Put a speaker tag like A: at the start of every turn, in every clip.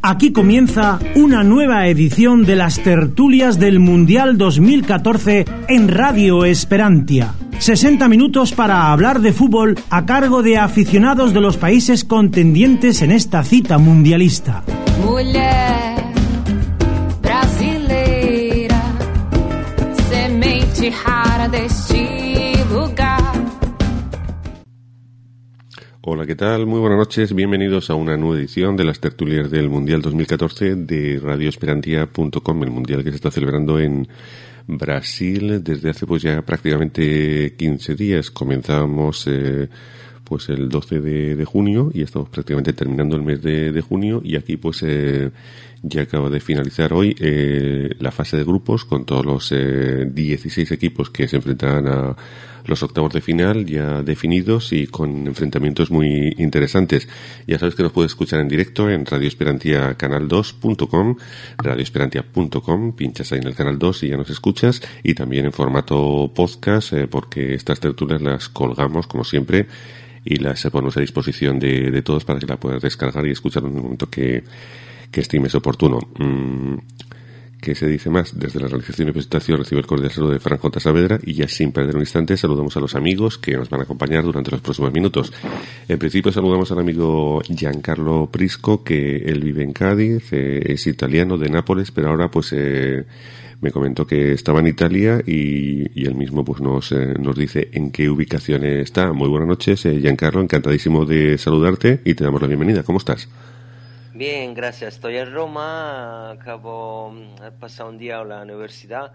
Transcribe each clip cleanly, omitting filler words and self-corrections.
A: Aquí comienza una nueva edición de las tertulias del Mundial 2014 en Radio Esperantia. 60 minutos para hablar de fútbol a cargo de aficionados de los países contendientes en esta cita mundialista.
B: Mulher brasileira, semente rara deste lugar.
C: Hola, ¿qué tal? Muy buenas noches, bienvenidos a una nueva edición de las tertulias del Mundial 2014 de radioesperantia.com, el Mundial que se está celebrando en Brasil desde hace pues ya prácticamente 15 días. Comenzamos pues el 12 de junio y estamos prácticamente terminando el mes de junio y aquí pues ya acaba de finalizar hoy la fase de grupos con todos los 16 equipos que se enfrentarán a los octavos de final ya definidos y con enfrentamientos muy interesantes. Ya sabes que nos puedes escuchar en directo en radioesperantiacanal2.com, radioesperantia.com, pinchas ahí en el canal 2 y ya nos escuchas, y también en formato podcast, porque estas tertulias las colgamos como siempre y las ponemos a disposición de todos para que la puedas descargar y escuchar en un momento que estimes oportuno. ¿Qué se dice más? Desde la realización y presentación recibe el cordial saludo de Fran J. Saavedra y ya sin perder un instante saludamos a los amigos que nos van a acompañar durante los próximos minutos. En principio saludamos al amigo Giancarlo Prisco, que él vive en Cádiz, es italiano de Nápoles, pero ahora pues me comentó que estaba en Italia y él mismo pues nos dice en qué ubicación está. Muy buenas noches, Giancarlo, encantadísimo de saludarte y te damos la bienvenida. ¿Cómo estás?
D: Bien, gracias. Estoy en Roma, acabo de pasar un día en la universidad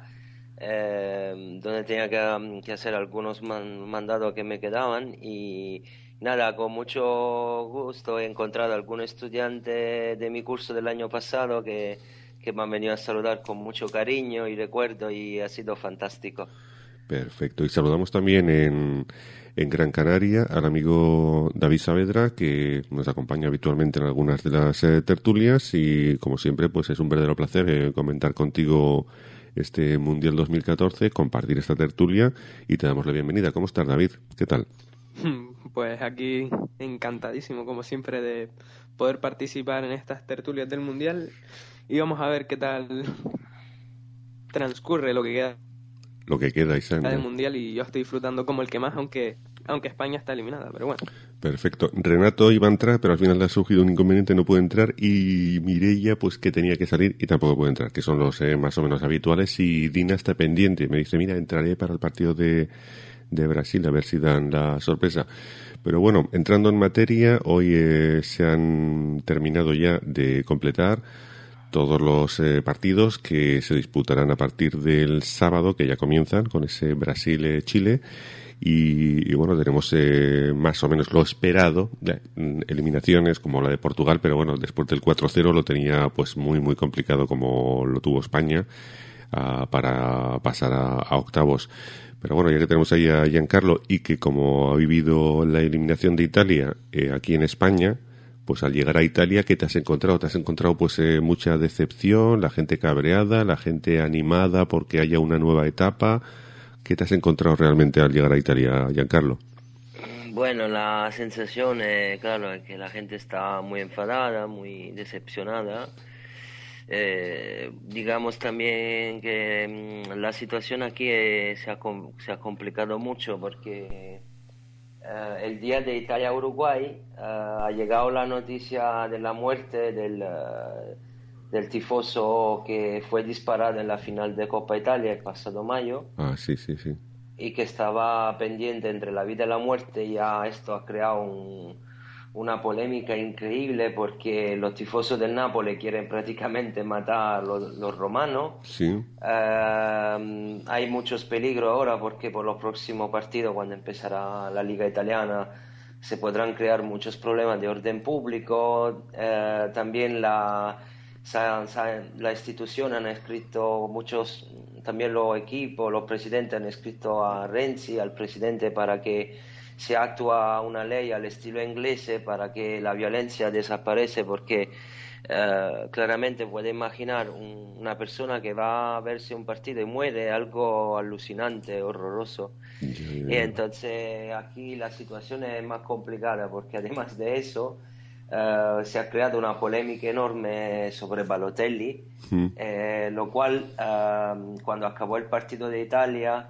D: donde tenía que hacer algunos mandados que me quedaban y nada, con mucho gusto he encontrado a algún estudiante de mi curso del año pasado que me han venido a saludar con mucho cariño y recuerdo y ha sido fantástico.
C: Perfecto. Y saludamos también en Gran Canaria al amigo David Saavedra, que nos acompaña habitualmente en algunas de las tertulias y como siempre pues es un verdadero placer comentar contigo este Mundial 2014, compartir esta tertulia y te damos la bienvenida. ¿Cómo estás, David? ¿Qué tal?
E: Pues aquí encantadísimo como siempre de poder participar en estas tertulias del Mundial y vamos a ver qué tal transcurre lo que queda del Mundial y yo estoy disfrutando como el que más, aunque España está eliminada, pero bueno.
C: Perfecto. Renato iba a entrar, pero al final le ha surgido un inconveniente, no puede entrar, y Mireia pues que tenía que salir y tampoco puede entrar, que son los más o menos habituales, y Dina está pendiente, me dice, mira, entraré para el partido de Brasil, a ver si dan la sorpresa. Pero bueno, entrando en materia, hoy se han terminado ya de completar todos los partidos que se disputarán a partir del sábado, que ya comienzan con ese Brasil-Chile, y bueno, tenemos más o menos lo esperado, eliminaciones como la de Portugal, pero bueno, después del 4-0 lo tenía pues muy muy complicado como lo tuvo España para pasar a octavos. Pero bueno, ya que tenemos ahí a Giancarlo y que como ha vivido la eliminación de Italia aquí en España, pues al llegar a Italia, ¿qué te has encontrado? ¿Te has encontrado pues mucha decepción, la gente cabreada, la gente animada porque haya una nueva etapa? ¿Qué te has encontrado realmente al llegar a Italia, Giancarlo?
D: Bueno, la sensación, claro, es que la gente está muy enfadada, muy decepcionada. Digamos también que la situación aquí se ha complicado mucho porque el día de Italia-Uruguay ha llegado la noticia de la muerte del tifoso que fue disparado en la final de Copa Italia el pasado mayo.
C: Ah, sí.
D: Y que estaba pendiente entre la vida y la muerte. Ya esto ha creado una polémica increíble porque los tifosos del Napoli quieren prácticamente matar a los romanos.
C: Sí.
D: Hay muchos peligros ahora porque por los próximos partidos, cuando empezará la Liga Italiana, se podrán crear muchos problemas de orden público. También la institución han escrito también los equipos, los presidentes han escrito a Renzi, al presidente, para que se actúa una ley al estilo inglés para que la violencia desaparece, porque claramente puede imaginar una persona que va a verse un partido y muere, algo alucinante, horroroso. Y entonces aquí la situación es más complicada porque además de eso se ha creado una polémica enorme sobre Balotelli, lo cual cuando acabó el partido de Italia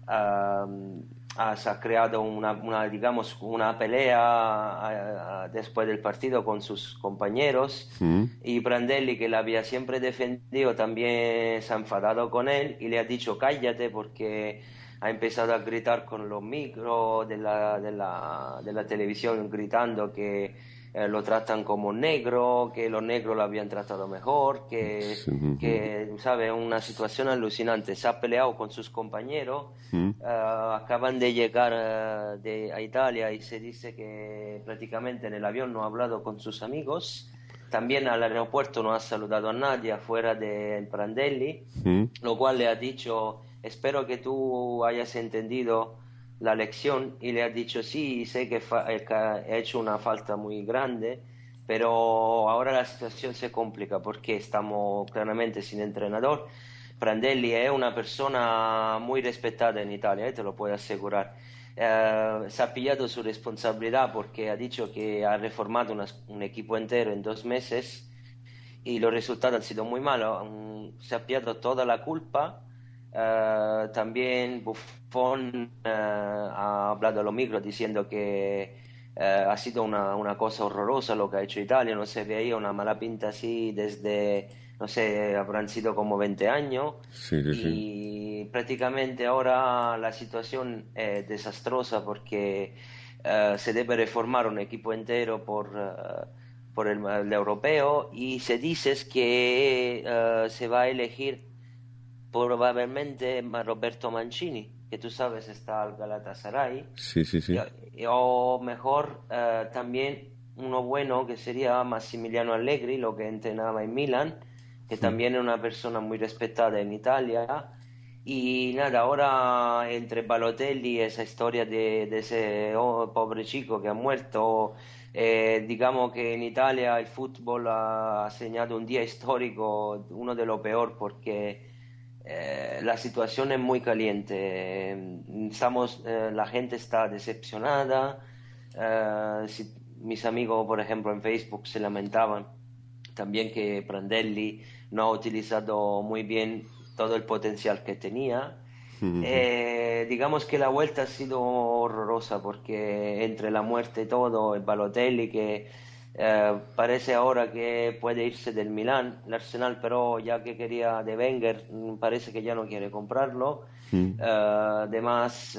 D: se ha creado digamos, una pelea después del partido con sus compañeros, y Prandelli, que la había siempre defendido, también se ha enfadado con él y le ha dicho cállate, porque ha empezado a gritar con los micros de la televisión, gritando que lo tratan como negro, que los negros lo habían tratado mejor, que ¿sabe? Una situación alucinante. Se ha peleado con sus compañeros, acaban de llegar a Italia y se dice que prácticamente en el avión no ha hablado con sus amigos. También al aeropuerto no ha saludado a nadie afuera de Prandelli, lo cual le ha dicho, espero que tú hayas entendido la lección, y le ha dicho sí, sé que he hecho una falta muy grande, pero ahora la situación se complica porque estamos claramente sin entrenador. Prandelli es una persona muy respetada en Italia, te lo puedo asegurar. Se ha pillado su responsabilidad porque ha dicho que ha reformado un equipo entero en 2 meses y los resultados han sido muy malos. Se ha pillado toda la culpa. También Buffon ha hablado a los micros diciendo que ha sido una cosa horrorosa lo que ha hecho Italia, no se veía una mala pinta así desde, no sé, habrán sido como 20 años. Y prácticamente ahora la situación es desastrosa porque se debe reformar un equipo entero por el europeo, y se dice que se va a elegir probablemente Roberto Mancini, que tú sabes está al Galatasaray.
C: Sí.
D: O mejor también uno bueno que sería Massimiliano Allegri, lo que entrenaba en Milan, que también es una persona muy respetada en Italia. Y nada, ahora entre Balotelli y esa historia de ese pobre chico que ha muerto, digamos que en Italia el fútbol ha señalado un día histórico, uno de lo peor, porque la situación es muy caliente. La gente está decepcionada. Mis amigos, por ejemplo, en Facebook se lamentaban también que Prandelli no ha utilizado muy bien todo el potencial que tenía. Digamos que la vuelta ha sido horrorosa porque entre la muerte y todo, el Balotelli que parece ahora que puede irse del Milán, el Arsenal, pero ya que quería de Wenger, parece que ya no quiere comprarlo. Además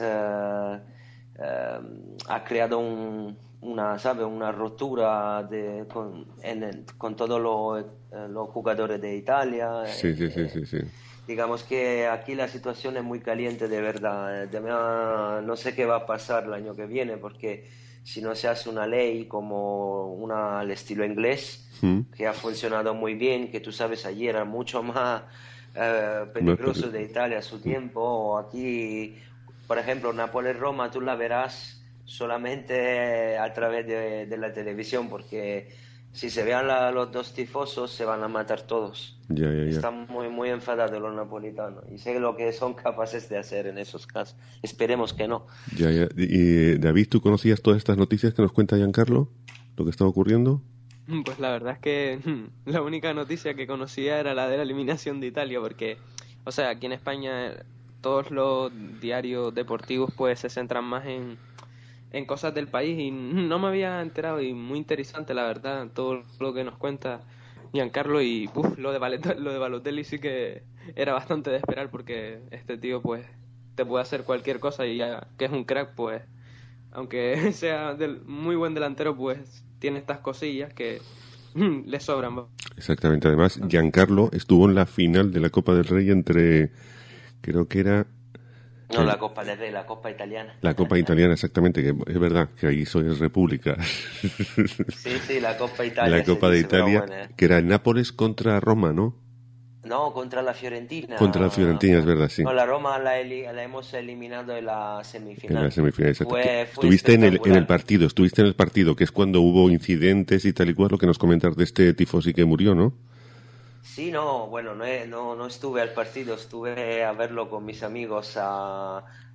D: ha creado una rotura con todos los jugadores de Italia.
C: Sí.
D: Digamos que aquí la situación es muy caliente de verdad. No sé qué va a pasar el año que viene, porque si no se hace una ley como al estilo inglés, que ha funcionado muy bien, que tú sabes, allí era mucho más peligroso de Italia a su tiempo. Aquí, por ejemplo, Nápoles-Roma, tú la verás solamente a través de la televisión, porque si se vean los dos tifosos se van a matar todos.
C: Ya.
D: Están muy enfadados los napolitanos y sé lo que son capaces de hacer en esos casos. Esperemos que no.
C: Ya. Y David, ¿tú conocías todas estas noticias que nos cuenta Giancarlo? ¿Lo que está ocurriendo?
E: Pues la verdad es que la única noticia que conocía era la de la eliminación de Italia, porque, o sea, aquí en España todos los diarios deportivos pues se centran más en cosas del país y no me había enterado, y muy interesante la verdad todo lo que nos cuenta Giancarlo. Y lo de Balotelli sí que era bastante de esperar, porque este tío pues te puede hacer cualquier cosa, y ya que es un crack, pues aunque sea muy buen delantero, pues tiene estas cosillas que le sobran.
C: Exactamente. Además, Giancarlo estuvo en la final de la Copa del Rey entre, creo que era...
D: No, la Copa del Rey, la Copa Italiana.
C: La Copa Italiana, exactamente, que es verdad que ahí soy república.
D: Sí, la Copa Italia.
C: La Copa de Italia, que era Nápoles contra Roma, ¿no?
D: No, contra la Fiorentina.
C: Contra la Fiorentina, es verdad, sí.
D: No, la Roma la hemos eliminado en la semifinal.
C: En la semifinal, exacto.
D: Fue
C: estuviste en el partido, que es cuando hubo incidentes y tal y cual, lo que nos comentas de este tifosi que murió, ¿no?
D: Sí, no, bueno, no estuve al partido, estuve a verlo con mis amigos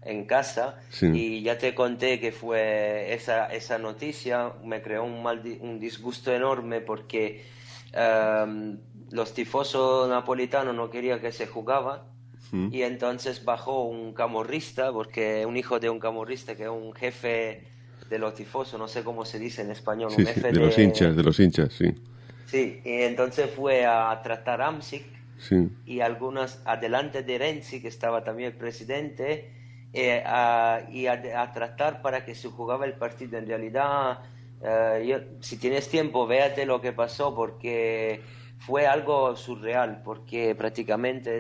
D: en casa,
C: Sí.
D: y ya te conté que fue esa noticia, me creó un disgusto enorme porque los tifosos napolitanos no querían que se jugaba, y entonces bajó un camorrista, porque un hijo de un camorrista, que es un jefe de los tifosos, no sé cómo se dice en español,
C: Sí,
D: un
C: sí,
D: jefe
C: de los hinchas, sí.
D: Sí, y entonces fue a tratar a Hamsik,
C: Sí.
D: y algunos adelante de Renzi, que estaba también el presidente, a tratar para que se jugaba el partido. En realidad, si tienes tiempo, véate lo que pasó, porque fue algo surreal, porque prácticamente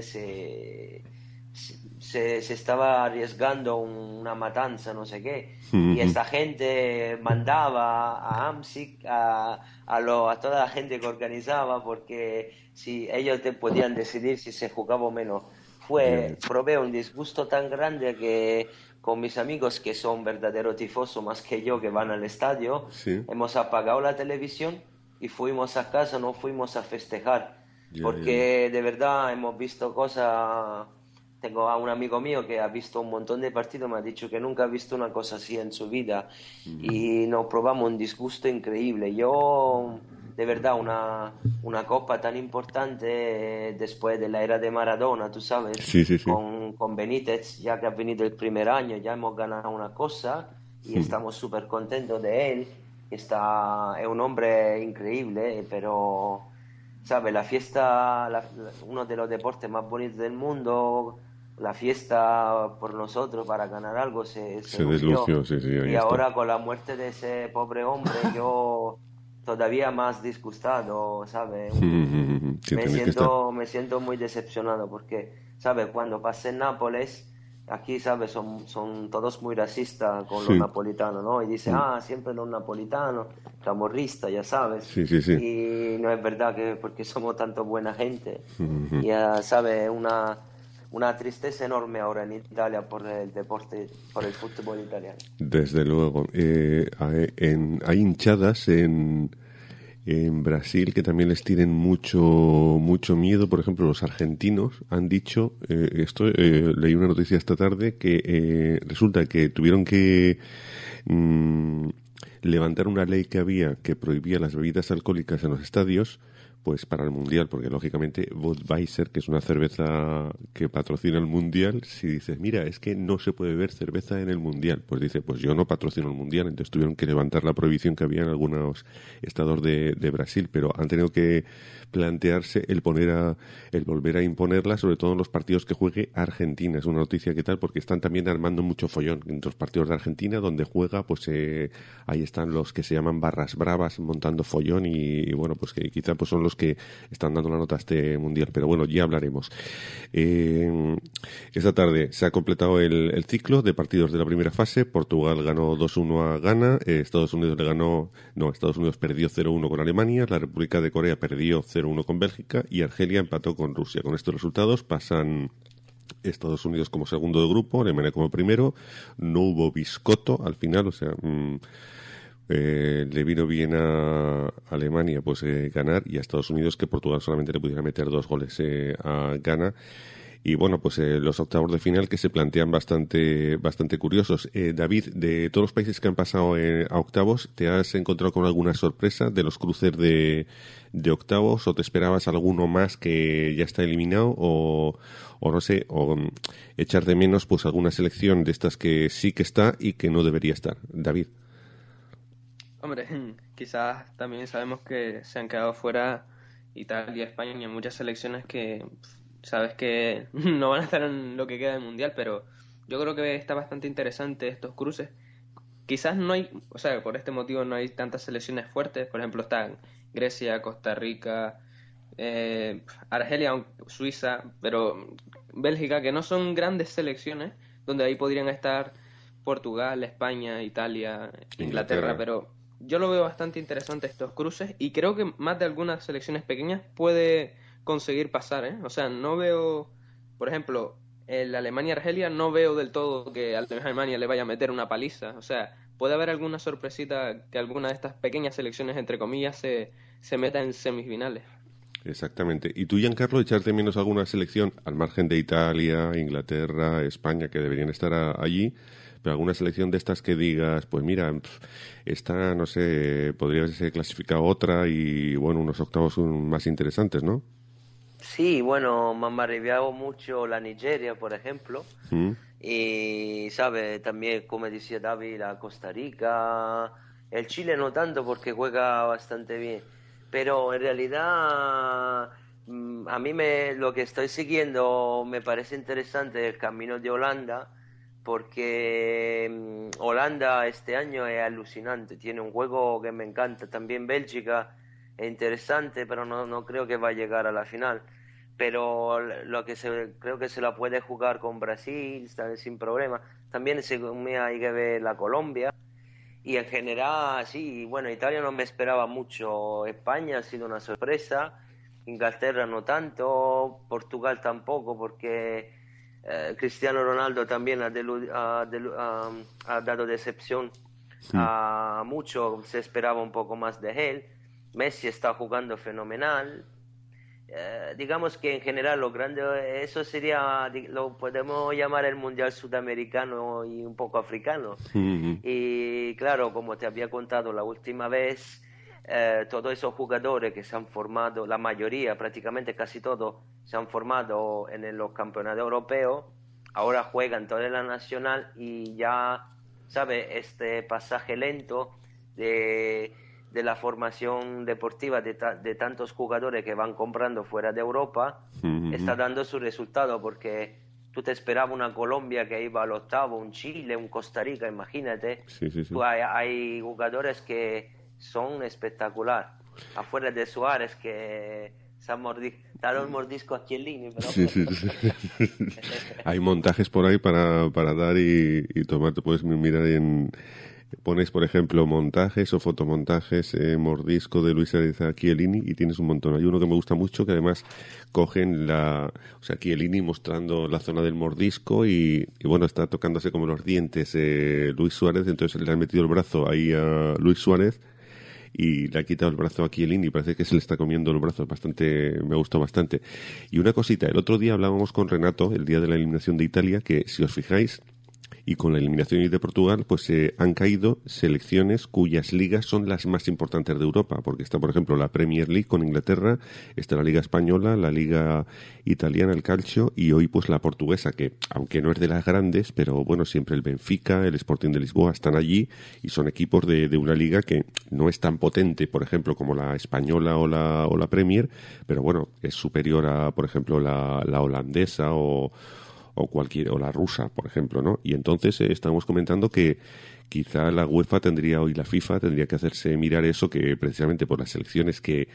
D: se estaba arriesgando una matanza, no sé qué, y esta gente mandaba a Hamsik, a toda la gente que organizaba, porque si ellos te podían decidir si se jugaba o menos. Probé un disgusto tan grande que con mis amigos, que son verdaderos tifosos más que yo, que van al estadio,
C: Sí.
D: hemos apagado la televisión y fuimos a casa, no fuimos a festejar,
C: Ya,
D: porque de verdad hemos visto cosas. Tengo a un amigo mío que ha visto un montón de partidos, me ha dicho que nunca ha visto una cosa así en su vida, y nos probamos un disgusto increíble. Yo, de verdad, una copa tan importante, después de la era de Maradona, tú sabes,
C: Sí, sí, sí.
D: con Benítez, ya que ha venido el primer año, ya hemos ganado una cosa y estamos súper contentos de él. Es un hombre increíble, pero, ¿sabes? La fiesta, uno de los deportes más bonitos del mundo, la fiesta por nosotros para ganar algo
C: Se deslució, sí, sí, ahí
D: y
C: está.
D: ahora con la muerte de ese pobre hombre, yo todavía más disgustado, ¿sabes?
C: Sí,
D: Me
C: tenés que estar.
D: me siento muy decepcionado porque, ¿sabes? Cuando pasé en Nápoles, aquí, ¿sabes? Son todos muy racistas con los
C: Sí.
D: napolitanos, ¿no? Y dicen, siempre los napolitanos, camorristas, ya sabes.
C: Sí, sí, sí.
D: Y no es verdad, que porque somos tanto buena gente. Y, ¿sabes? Una tristeza enorme ahora en Italia por el deporte, por el fútbol italiano.
C: Desde luego. Hay hinchadas en Brasil que también les tienen mucho miedo. Por ejemplo, los argentinos han dicho, leí una noticia esta tarde, que resulta que tuvieron que levantar una ley que había que prohibía las bebidas alcohólicas en los estadios, pues para el Mundial, porque lógicamente Budweiser, que es una cerveza que patrocina el Mundial, si dices, mira, es que no se puede beber cerveza en el Mundial, pues dice, pues yo no patrocino el Mundial. Entonces tuvieron que levantar la prohibición que había en algunos estados de Brasil, pero han tenido que plantearse el volver a imponerla, sobre todo en los partidos que juegue Argentina. Es una noticia que tal, porque están también armando mucho follón entre los partidos de Argentina, donde juega, pues ahí están los que se llaman barras bravas montando follón, y bueno, pues que quizá pues son los que están dando la nota a este Mundial, pero bueno, ya hablaremos. Esta tarde se ha completado el ciclo de partidos de la primera fase. Portugal ganó 2-1 a Ghana, Estados Unidos perdió 0-1 con Alemania, la República de Corea perdió 0-1 con Bélgica y Argelia empató con Rusia. Con estos resultados pasan Estados Unidos como segundo de grupo, Alemania como primero. No hubo biscotto al final, o sea, le vino bien a Alemania pues ganar, y a Estados Unidos que Portugal solamente le pudiera meter 2 goles a Ghana. Y bueno, pues los octavos de final que se plantean bastante curiosos. David, de todos los países que han pasado a octavos, ¿te has encontrado con alguna sorpresa de los cruces de octavos, o te esperabas alguno más que ya está eliminado, o no sé, o echar de menos pues alguna selección de estas que sí que está y que no debería estar? David.
E: Hombre, quizás también sabemos que se han quedado fuera Italia, España, muchas selecciones que sabes que no van a estar en lo que queda del Mundial, pero yo creo que está bastante interesante estos cruces. Quizás no hay, o sea, por este motivo no hay tantas selecciones fuertes. Por ejemplo, están Grecia, Costa Rica, Argelia, Suiza, pero Bélgica, que no son grandes selecciones, donde ahí podrían estar Portugal, España, Italia, Inglaterra, pero yo lo veo bastante interesante estos cruces, y creo que más de algunas selecciones pequeñas puede conseguir pasar, ¿eh? O sea, no veo, por ejemplo, el Alemania-Argelia, no veo del todo que Alemania le vaya a meter una paliza. O sea, puede haber alguna sorpresita que alguna de estas pequeñas selecciones, entre comillas, se meta en semifinales.
C: Exactamente. ¿Y tú, Giancarlo, echas de menos alguna selección, al margen de Italia, Inglaterra, España, que deberían estar allí, pero alguna selección de estas que digas, pues mira, esta, no sé, podría haberse clasificado otra y, bueno, unos octavos más interesantes, ¿no?
D: Sí, bueno, me ha maravillado mucho la Nigeria, por ejemplo. Y, ¿sabe? También, como decía David, la Costa Rica. El Chile no tanto porque juega bastante bien. Pero en realidad, a mí lo que estoy siguiendo me parece interesante el camino de Holanda, porque Holanda este año es alucinante. Tiene un juego que me encanta. También Bélgica es interesante, pero no creo que va a llegar a la final. Pero creo que se la puede jugar con Brasil sin problema. También hay que ver la Colombia. Y en general, sí, bueno, Italia no me esperaba mucho. España ha sido una sorpresa. Inglaterra no tanto. Portugal tampoco, porque Cristiano Ronaldo también ha dado decepción a mucho. Se esperaba un poco más de él. Messi está jugando fenomenal. Digamos que en general lo grande, eso sería, lo podemos llamar el mundial sudamericano y un poco africano. Y claro, como te había contado la última vez, todos esos jugadores que se han formado, la mayoría, prácticamente casi todos, se han formado en los campeonatos europeos, ahora juegan toda la nacional y ya, ¿sabes? Este pasaje lento de la formación deportiva de tantos jugadores que van comprando fuera de Europa, está dando su resultado, porque tú te esperabas una Colombia que iba al octavo, un Chile, un Costa Rica, imagínate. Sí. Hay jugadores que son espectacular, afuera de Suárez, que se ha dado el mordisco a Chiellini, pero... Sí.
C: Hay montajes por ahí para dar y tomar. Te puedes mirar pones, por ejemplo, montajes o fotomontajes, mordisco de Luis Suárez a Chiellini, y tienes un montón. Hay uno que me gusta mucho, que además cogen Chiellini mostrando la zona del mordisco y bueno, está tocándose como los dientes Luis Suárez, entonces le han metido el brazo ahí a Luis Suárez y le ha quitado el brazo a Chiellini, parece que se le está comiendo el brazo. Me gustó bastante. Y una cosita, el otro día hablábamos con Renato, el día de la eliminación de Italia, que si os fijáis, y con la eliminación de Portugal, pues han caído selecciones cuyas ligas son las más importantes de Europa, porque está, por ejemplo, la Premier League con Inglaterra, está la Liga Española, la Liga Italiana, el Calcio, y hoy pues la portuguesa, que aunque no es de las grandes, pero bueno, siempre el Benfica, el Sporting de Lisboa están allí, y son equipos de una liga que no es tan potente, por ejemplo, como la española o la Premier, pero bueno, es superior a, por ejemplo, la holandesa o la rusa, por ejemplo, ¿no? Y entonces estamos comentando que quizá la UEFA y la FIFA tendría que hacerse mirar eso, que precisamente por las selecciones que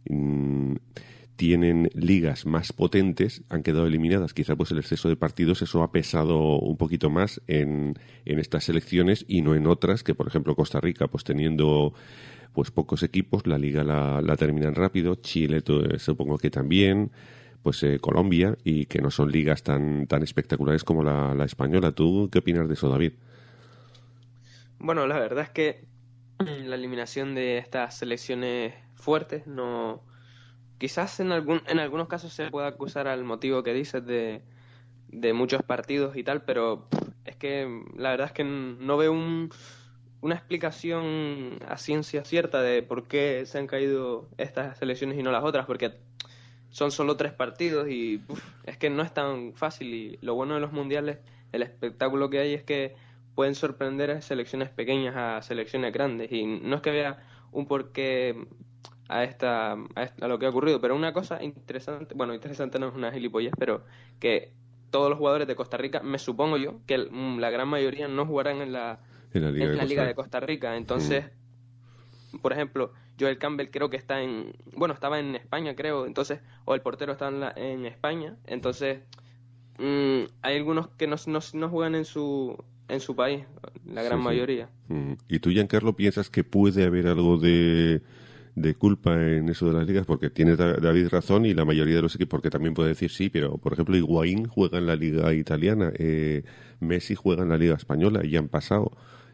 C: tienen ligas más potentes han quedado eliminadas. Quizá pues el exceso de partidos, eso ha pesado un poquito más en estas selecciones y no en otras, que por ejemplo Costa Rica, pues teniendo pues pocos equipos, la liga la terminan rápido. Chile supongo que también, pues Colombia, y que no son ligas tan espectaculares como la española. ¿Tú qué opinas de eso, David?
E: Bueno, la verdad es que la eliminación de estas selecciones fuertes no... Quizás en algunos casos se pueda acusar al motivo que dices de muchos partidos y tal, pero es que la verdad es que no veo una explicación a ciencia cierta de por qué se han caído estas selecciones y no las otras, porque son solo 3 partidos y es que no es tan fácil. Y lo bueno de los mundiales, el espectáculo que hay es que pueden sorprender a selecciones pequeñas a selecciones grandes, y no es que vea un porqué a lo que ha ocurrido, pero una cosa interesante, bueno, interesante no es una gilipollez, pero que todos los jugadores de Costa Rica, me supongo yo, que la gran mayoría no jugarán en la Liga de Costa Rica. Entonces, por ejemplo, Joel Campbell creo que estaba en España, creo, entonces, o el portero está en España, entonces hay algunos que no juegan en su país, la gran mayoría.
C: ¿Y tú, Giancarlo, piensas que puede haber algo de culpa en eso de las ligas? Porque tiene David razón, y la mayoría de los equipos, porque también puede decir sí, pero por ejemplo Higuaín juega en la liga italiana, Messi juega en la liga española y han pasado,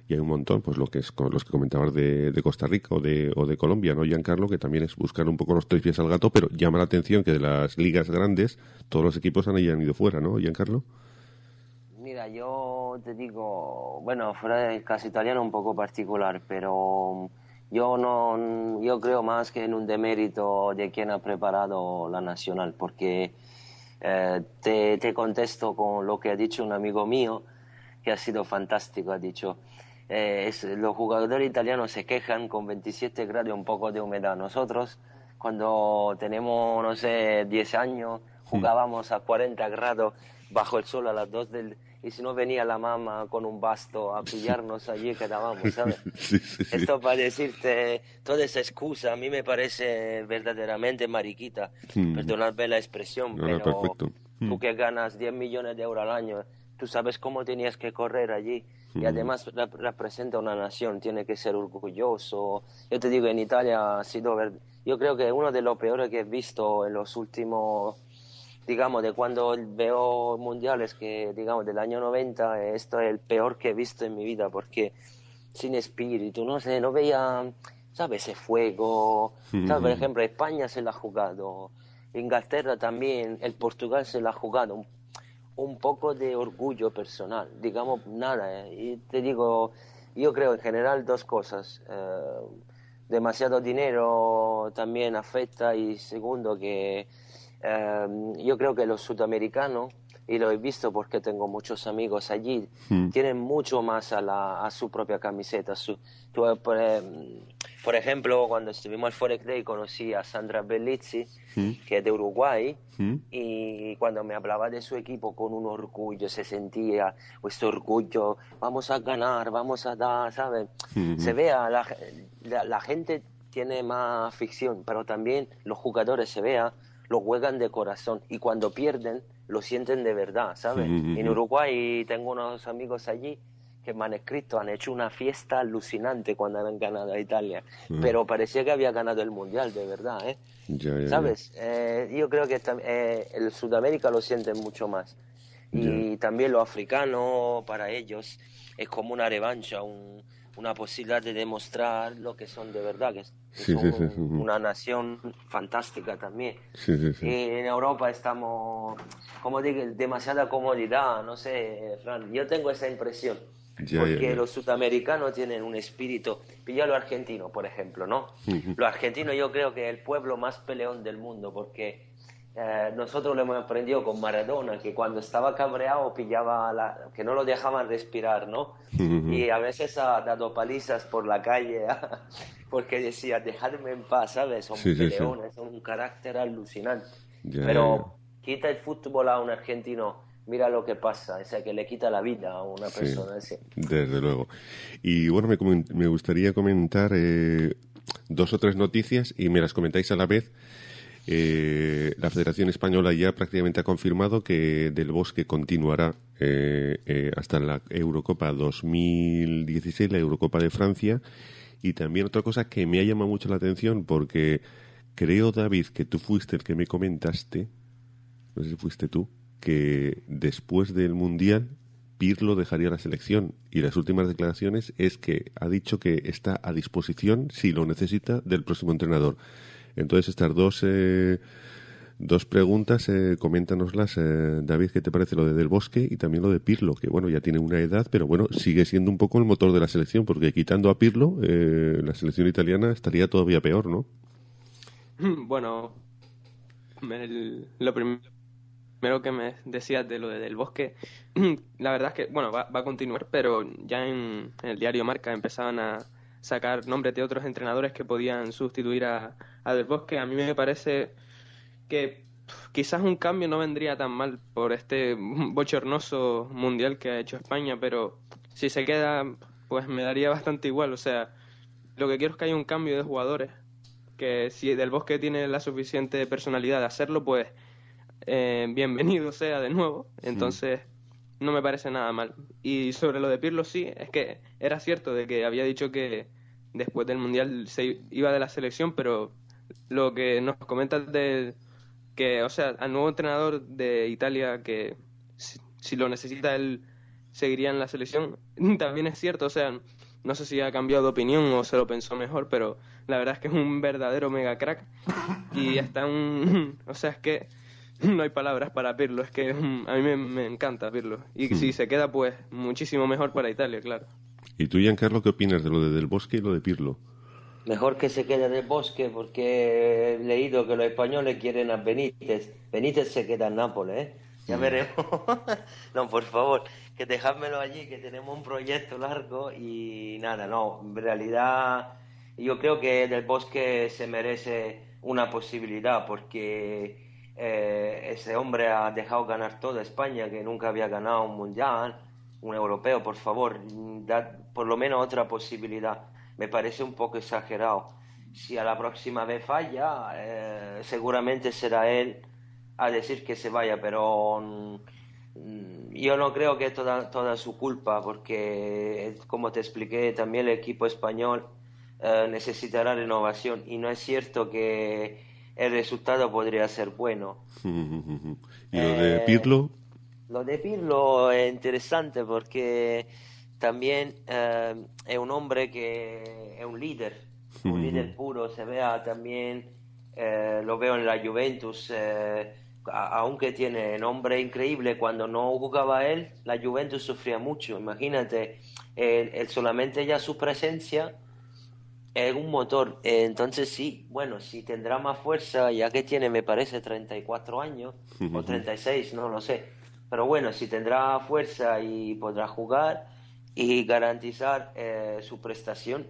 C: y hay un montón, pues lo que es con los que comentabas de Costa Rica o de Colombia, ¿no, Giancarlo? Que también es buscar un poco los tres pies al gato, pero llama la atención que de las ligas grandes todos los equipos han ido fuera, ¿no, Giancarlo?
D: Mira, yo te digo, bueno, fuera del caso italiano un poco particular, pero yo creo más que en un demérito de quien ha preparado la nacional, porque te contesto con lo que ha dicho un amigo mío, que ha sido fantástico. Ha dicho, los jugadores italianos se quejan con 27 grados y un poco de humedad. Nosotros, cuando tenemos, no sé, 10 años, jugábamos a 40 grados bajo el sol a las 2 y si no venía la mamá con un basto a pillarnos allí, quedábamos, ¿sabes?
C: Sí.
D: Esto para decirte, toda esa excusa a mí me parece verdaderamente mariquita, perdonadme la expresión,
C: No,
D: pero
C: perfecto.
D: tú que ganas 10 millones de euros al año, tú sabes cómo tenías que correr allí, y además representa una nación, tiene que ser orgulloso. Yo te digo, en Italia ha sido, yo creo que uno de los peores que he visto en los últimos, digamos, de cuando veo mundiales, que digamos del año 90, esto es el peor que he visto en mi vida, porque sin espíritu, no sé, no veía, ¿sabes? Ese fuego, ¿sabes? Por ejemplo, España se la ha jugado, Inglaterra también, el Portugal se la ha jugado, un poco de orgullo personal, digamos, nada, y te digo, yo creo en general dos cosas, demasiado dinero también afecta, y segundo que yo creo que los sudamericanos, y lo he visto porque tengo muchos amigos allí, tienen mucho más a su propia camiseta. Por ejemplo, cuando estuvimos al Forex Day conocí a Sandra Bellizzi, que es de Uruguay, y cuando me hablaba de su equipo con un orgullo, se sentía este orgullo, vamos a ganar, vamos a dar, ¿sabes? Se ve la gente tiene más ficción, pero también los jugadores lo juegan de corazón, y cuando pierden lo sienten de verdad, ¿sabes? En Uruguay tengo unos amigos allí que me han escrito, han hecho una fiesta alucinante cuando han ganado a Italia, pero parecía que había ganado el Mundial, de verdad, ¿eh?
C: Ya.
D: ¿Sabes? Yo creo que el Sudamérica lo sienten mucho más, y también lo africano para ellos es como una revancha, una posibilidad de demostrar lo que son de verdad, que son una nación fantástica también. Y en Europa estamos, como digo, demasiada comodidad, no sé, Fran, yo tengo esa impresión, porque los sudamericanos tienen un espíritu. Pilla lo argentino, por ejemplo, ¿no? Los argentinos yo creo que es el pueblo más peleón del mundo, porque nosotros lo hemos aprendido con Maradona, que cuando estaba cabreado pillaba que no lo dejaban respirar, ¿no? Y a veces ha dado palizas por la calle porque decía, dejadme en paz, ¿sabes? Son peleones, son un carácter alucinante. Pero quita el fútbol a un argentino, mira lo que pasa, o sea, que le quita la vida a una persona así.
C: Desde luego. Y bueno, me gustaría comentar 2 o 3 noticias, y me las comentáis a la vez. La Federación Española ya prácticamente ha confirmado que Del Bosque continuará hasta la Eurocopa 2016, la Eurocopa de Francia. Y también otra cosa que me ha llamado mucho la atención, porque creo, David, que tú fuiste el que me comentaste, no sé si fuiste tú, que después del Mundial Pirlo dejaría la selección, y las últimas declaraciones es que ha dicho que está a disposición, si lo necesita, del próximo entrenador. Entonces, estas dos preguntas, coméntanoslas, David, ¿qué te parece lo de Del Bosque y también lo de Pirlo? Que bueno, ya tiene una edad, pero bueno, sigue siendo un poco el motor de la selección, porque quitando a Pirlo, la selección italiana estaría todavía peor, ¿no?
E: Bueno, lo primero que me decías de lo de Del Bosque, la verdad es que, bueno, va a continuar, pero ya en el diario Marca empezaban a sacar nombres de otros entrenadores que podían sustituir a Del Bosque. A mí me parece que quizás un cambio no vendría tan mal por este bochornoso mundial que ha hecho España, pero si se queda, pues me daría bastante igual. O sea, lo que quiero es que haya un cambio de jugadores, que si Del Bosque tiene la suficiente personalidad de hacerlo, pues bienvenido sea de nuevo. Entonces no me parece nada mal. Y sobre lo de Pirlo, sí, es que era cierto de que había dicho que después del Mundial se iba de la selección, pero lo que nos comentas de que, o sea, al nuevo entrenador de Italia, que si lo necesita él seguiría en la selección, también es cierto, o sea, no sé si ha cambiado de opinión o se lo pensó mejor, pero la verdad es que es un verdadero mega crack y está o sea, es que no hay palabras para Pirlo, es que a mí me encanta Pirlo y si se queda, pues muchísimo mejor para Italia, claro.
C: ¿Y tú, Giancarlo, qué opinas de lo de Del Bosque y lo de Pirlo?
D: Mejor que se quede Del Bosque porque he leído que los españoles quieren a Benítez. Benítez se queda en Nápoles, ¿eh? Ya veremos. No, por favor, que dejádmelo allí, que tenemos un proyecto largo y nada, no. En realidad, yo creo que Del Bosque se merece una posibilidad porque ese hombre ha dejado ganar toda España, que nunca había ganado un mundial, un europeo, por favor, da por lo menos otra posibilidad. Me parece un poco exagerado. Si a la próxima vez falla, seguramente será él a decir que se vaya, pero yo no creo que es toda su culpa, porque, como te expliqué, también el equipo español necesitará renovación y no es cierto que el resultado podría ser bueno.
C: ¿Y lo de Pirlo?
D: Lo de Pirlo es interesante porque también es un hombre que es un líder puro, se vea también, lo veo en la Juventus, aunque tiene nombre increíble, cuando no jugaba él, la Juventus sufría mucho, imagínate, solamente ya su presencia es un motor, entonces sí, bueno, si tendrá más fuerza, ya que tiene, me parece, 34 años, o 36, no lo sé, pero bueno, si tendrá fuerza y podrá jugar y garantizar su prestación,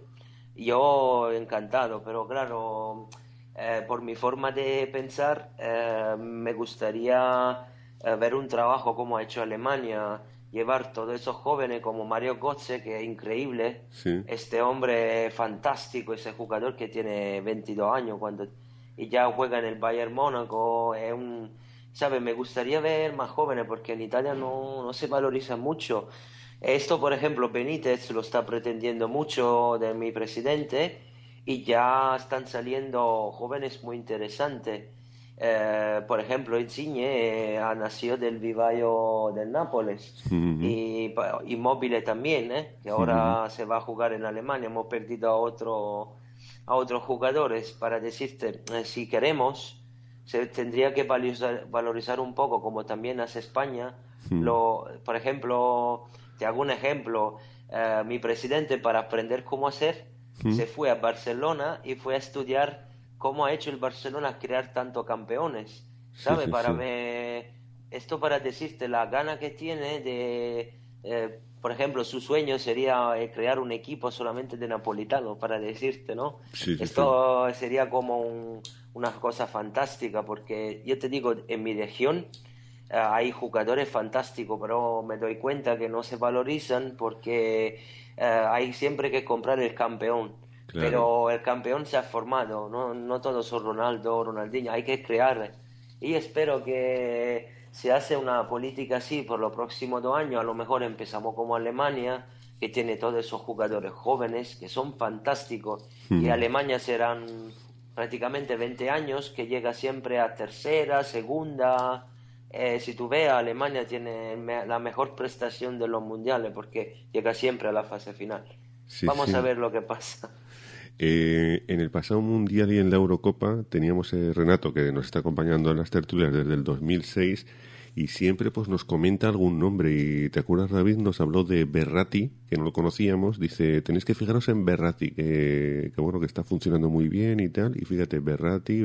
D: yo encantado, pero claro, por mi forma de pensar, me gustaría ver un trabajo como ha hecho Alemania, llevar todos esos jóvenes como Mario Götze, que es increíble,
C: Sí.
D: este hombre fantástico, ese jugador que tiene 22 años y ya juega en el Bayern Mónaco, ¿sabes? Me gustaría ver más jóvenes porque en Italia no se valoriza mucho. Esto, por ejemplo, Benítez lo está pretendiendo mucho de mi presidente y ya están saliendo jóvenes muy interesantes. Por ejemplo, Insigne ha nacido del Vivaio del Nápoles y Immobile también, que ahora se va a jugar en Alemania. Hemos perdido a otros jugadores. Para decirte, si queremos, se tendría que valorizar un poco, como también hace España. Por ejemplo, te hago un ejemplo. Mi presidente, para aprender cómo hacer, se fue a Barcelona y fue a estudiar cómo ha hecho el Barcelona crear tantos campeones, ¿sabes? Esto para decirte la gana que tiene por ejemplo, su sueño sería crear un equipo solamente de napolitanos, para decirte, ¿no? Esto sería como una cosa fantástica, porque yo te digo, en mi región hay jugadores fantásticos, pero me doy cuenta que no se valorizan porque hay siempre que comprar el campeón.
C: Claro.
D: Pero el campeón se ha formado, no todos son Ronaldo, Ronaldinho, hay que crear. Y espero que se hace una política así por los próximos 2 años. A lo mejor empezamos como Alemania, que tiene todos esos jugadores jóvenes que son fantásticos. Y Alemania serán prácticamente 20 años, que llega siempre a tercera, segunda. Si tú ves, Alemania tiene la mejor prestación de los mundiales porque llega siempre a la fase final. Vamos a ver lo que pasa.
C: En el pasado mundial y en la Eurocopa teníamos Renato, que nos está acompañando en las tertulias desde el 2006 y siempre pues nos comenta algún nombre. Y te acuerdas, David, nos habló de Berratti, que no lo conocíamos. Dice, tenéis que fijaros en Berratti, que bueno, que está funcionando muy bien y tal. Y fíjate, Berratti,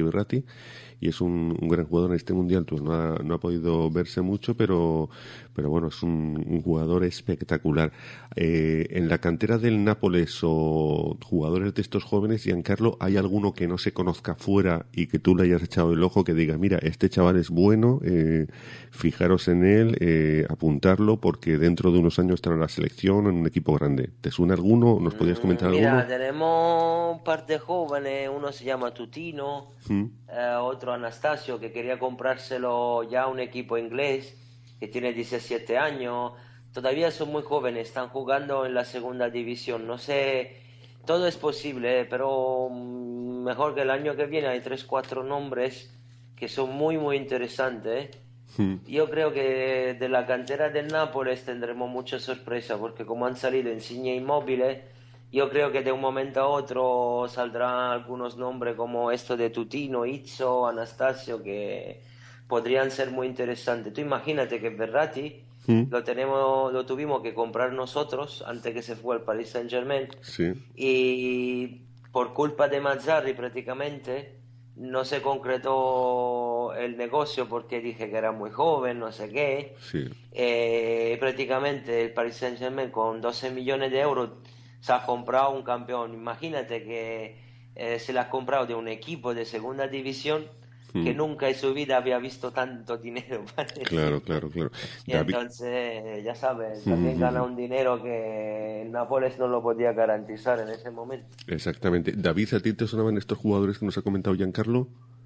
C: y es un gran jugador en este mundial. Pues no ha podido verse mucho, pero bueno, es un jugador espectacular. En la cantera del Nápoles o jugadores de estos jóvenes, Giancarlo, ¿hay alguno que no se conozca fuera y que tú le hayas echado el ojo, que diga, mira, este chaval es bueno, fijaros en él, apuntarlo, porque dentro de unos años estará en la selección, en un equipo grande? ¿Te suena alguno? ¿Nos podrías comentar alguno?
D: Mira, tenemos un par de jóvenes, uno se llama Tutino, otro Anastasio, que quería comprárselo ya a un equipo inglés, que tiene 17 años, todavía son muy jóvenes, están jugando en la segunda división, no sé, todo es posible, pero mejor que el año que viene hay 3-4 nombres que son muy muy interesantes, Yo creo que de la cantera del Nápoles tendremos mucha sorpresa, porque como han salido Insigne e Immobile, yo creo que de un momento a otro saldrán algunos nombres como esto de Tutino, Izzo, Anastasio, que podrían ser muy interesantes. Tú imagínate que Verratti lo tuvimos que comprar nosotros antes que se fue al Paris Saint-Germain,
C: Sí,
D: y por culpa de Mazzarri prácticamente no se concretó el negocio porque dije que era muy joven, no sé qué.
C: sí.
D: Prácticamente el Paris Saint-Germain con 12 millones de euros se ha comprado un campeón. Imagínate que se la ha comprado de un equipo de segunda división que nunca en su vida había visto tanto dinero. ¿Vale?
C: Claro, claro, claro.
D: Y
C: David,
D: entonces, ya sabes, también gana un dinero que el Nápoles no lo podía garantizar en ese momento.
C: exactamente. David, ¿a ti te sonaban estos jugadores que nos ha comentado Giancarlo?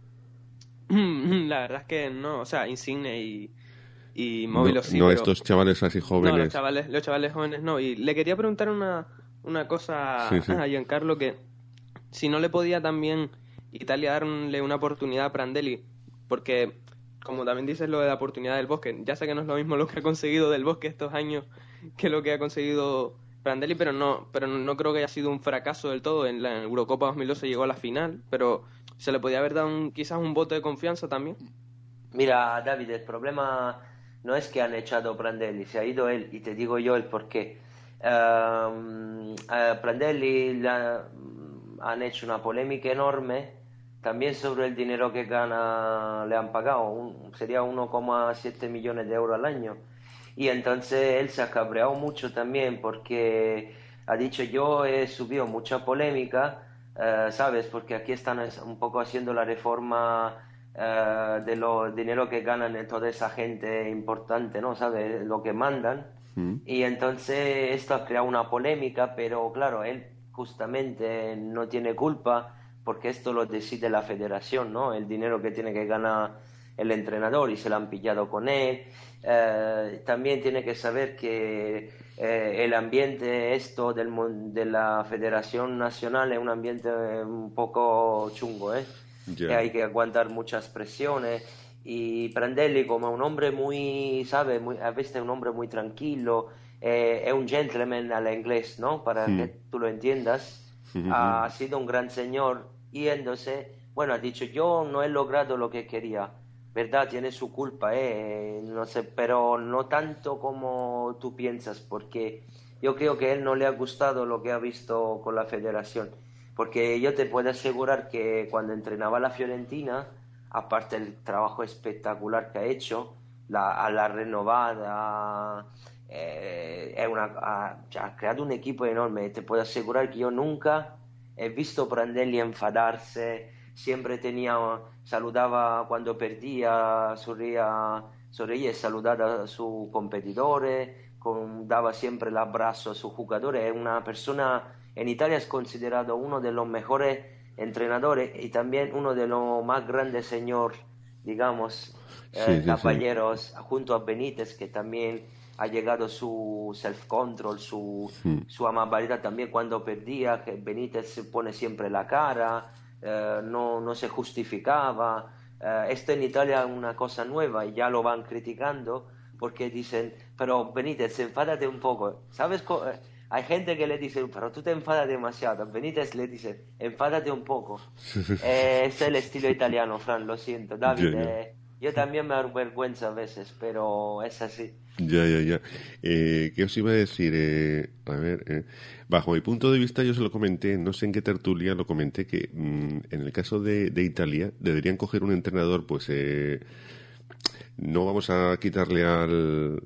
E: La verdad es que no, o sea, Insigne y Móvil sí,
C: no
E: pero...
C: estos chavales así
E: No,
C: jóvenes.
E: los chavales jóvenes no. Y le quería preguntar una cosa
C: Sí, sí.
E: a Giancarlo, que si no le podía también Italia darle una oportunidad a Prandelli, porque como también dices lo de la oportunidad del Bosque, ya sé que no es lo mismo lo que ha conseguido del Bosque estos años que lo que ha conseguido Prandelli, pero no creo que haya sido un fracaso del todo. En la Eurocopa 2012 llegó a la final, pero se le podía haber dado quizás un voto de confianza también.
D: Mira, David, el problema no es que han echado a Prandelli, se ha ido él, y te digo yo el porqué. A Prandelli han hecho una polémica enorme también sobre el dinero que gana, le han pagado, sería 1,7 millones de euros al año. Y entonces él se ha cabreado mucho también porque ha dicho: yo he subido mucha polémica, ¿sabes? Porque aquí están un poco haciendo la reforma de los dinero que ganan toda esa gente importante, ¿no? ¿Sabes? Lo que mandan. Y entonces esto ha creado una polémica, pero claro, él justamente no tiene culpa porque esto lo decide la federación, ¿no? El dinero que tiene que ganar el entrenador, y se lo han pillado con él. También tiene que saber que el ambiente de la Federación Nacional es un ambiente un poco chungo,
C: Ya.
D: que hay que aguantar muchas presiones. Y Prandelli, como un hombre muy, ¿sabe? A veces es un hombre muy tranquilo, es un gentleman a la inglés, ¿no? Para que tú lo entiendas. Ha sido un gran señor, yéndose. Bueno, ha dicho: yo no he logrado lo que quería. ¿Verdad? Tiene su culpa, no sé, pero no tanto como tú piensas, porque yo creo que a él no le ha gustado lo que ha visto con la federación, porque yo te puedo asegurar que cuando entrenaba la Fiorentina, aparte del trabajo espectacular que ha hecho, a la renovada, ha creado un equipo enorme. Te puedo asegurar que yo nunca he visto Prandelli enfadarse. Siempre saludaba cuando perdía, sonreía y saludaba a sus competidores, daba siempre el abrazo a sus jugadores. Es una persona, en Italia es considerado uno de los mejores entrenadores y también uno de los más grandes señores, digamos, caballeros, junto a Benítez, que también ha llegado su self-control, su amabilidad también cuando perdía, que Benítez se pone siempre la cara. No se justificaba. Esto en Italia es una cosa nueva y ya lo van criticando porque dicen: pero Benítez, enfádate un poco, ¿sabes? Hay gente que le dice: pero tú te enfadas demasiado. Benítez le dice: enfádate un poco. Es el estilo italiano, Fran, lo siento, David. Yo también me avergüenza a veces, pero es así.
C: Ya. ¿Qué os iba a decir? Bajo mi punto de vista, yo se lo comenté, no sé en qué tertulia lo comenté, que en el caso de Italia deberían coger un entrenador, pues no vamos a quitarle al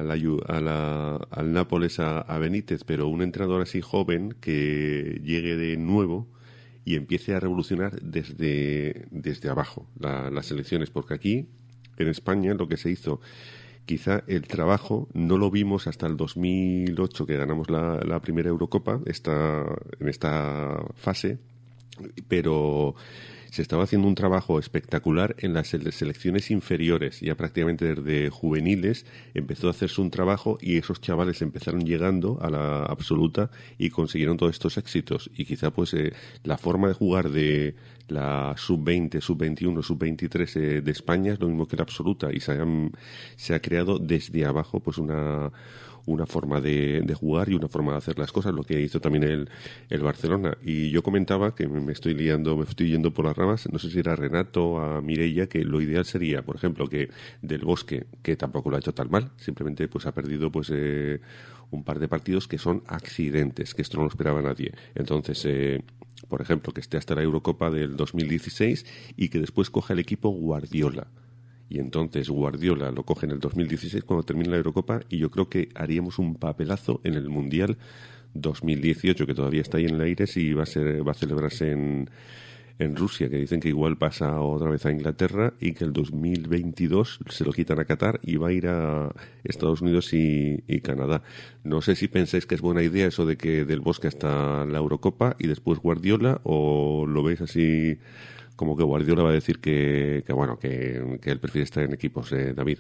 C: Nápoles a Benítez, pero un entrenador así joven que llegue de nuevo y empiece a revolucionar desde abajo las elecciones, porque aquí en España lo que se hizo, quizá el trabajo no lo vimos hasta el 2008, que ganamos la primera Eurocopa en esta fase, pero se estaba haciendo un trabajo espectacular en las selecciones inferiores, ya prácticamente desde juveniles empezó a hacerse un trabajo y esos chavales empezaron llegando a la absoluta y consiguieron todos estos éxitos. Y quizá pues la forma de jugar de la sub-20, sub-21, sub-23 de España es lo mismo que la absoluta y se ha creado desde abajo pues una forma de jugar y una forma de hacer las cosas, lo que hizo también el Barcelona. Y yo comentaba que me estoy yendo por las ramas, no sé si era Renato o a Mireia, que lo ideal sería, por ejemplo, que Del Bosque, que tampoco lo ha hecho tan mal, simplemente pues ha perdido pues un par de partidos que son accidentes, que esto no lo esperaba nadie. Entonces, por ejemplo, que esté hasta la Eurocopa del 2016 y que después coja el equipo Guardiola. Y entonces Guardiola lo coge en el 2016 cuando termine la Eurocopa y yo creo que haríamos un papelazo en el Mundial 2018, que todavía está ahí en el aire, si va a celebrarse en Rusia, que dicen que igual pasa otra vez a Inglaterra y que el 2022 se lo quitan a Qatar y va a ir a Estados Unidos y Canadá. No sé si pensáis que es buena idea eso de que Del Bosque hasta la Eurocopa y después Guardiola, o lo veis así como que Guardiola va a decir que él prefiere estar en equipos, David.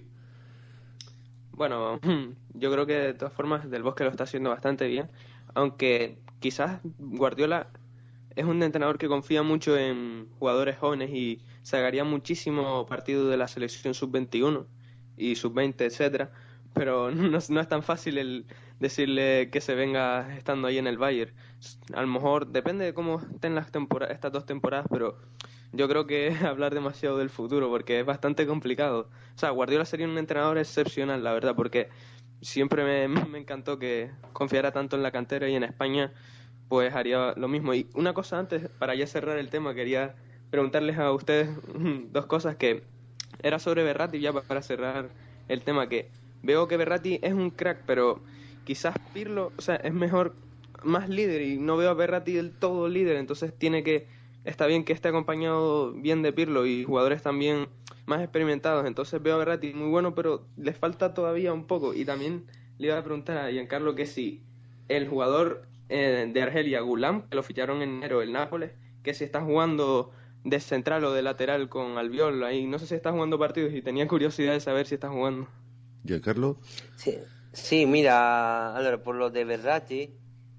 E: Bueno, yo creo que de todas formas Del Bosque lo está haciendo bastante bien, aunque quizás Guardiola es un entrenador que confía mucho en jugadores jóvenes y sacaría muchísimo partido de la selección sub-21 y sub-20, etcétera, pero no es tan fácil el decirle que se venga estando ahí en el Bayern. A lo mejor depende de cómo estén estas 2 temporadas, pero yo creo que es hablar demasiado del futuro porque es bastante complicado. O sea, Guardiola sería un entrenador excepcional, la verdad, porque siempre me encantó que confiara tanto en la cantera, y en España pues haría lo mismo. Y una cosa antes, para ya cerrar el tema, quería preguntarles a ustedes 2 cosas, que era sobre Verratti, ya para cerrar el tema, que veo que Verratti es un crack, pero quizás Pirlo, o sea, es mejor, más líder, y no veo a Verratti del todo líder, entonces está bien que esté acompañado bien de Pirlo y jugadores también más experimentados, entonces veo a Verratti muy bueno, pero les falta todavía un poco. Y también le iba a preguntar a Giancarlo que si el jugador de Argelia, Goulam, que lo ficharon en enero el Nápoles, que si está jugando de central o de lateral con Albiol, ahí no sé si está jugando partidos y tenía curiosidad de saber si está jugando.
C: Giancarlo.
D: Sí, mira, allora, por lo de Verratti,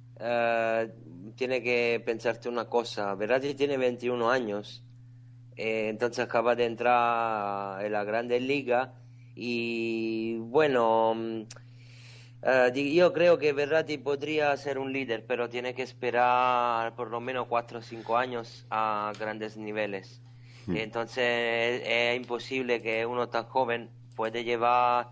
D: tiene que pensarte una cosa. Verratti tiene 21 años, entonces acaba de entrar en la Grande Liga y bueno, yo creo que Verratti podría ser un líder, pero tiene que esperar por lo menos 4 o 5 años a grandes niveles. Entonces es imposible que uno tan joven puede llevar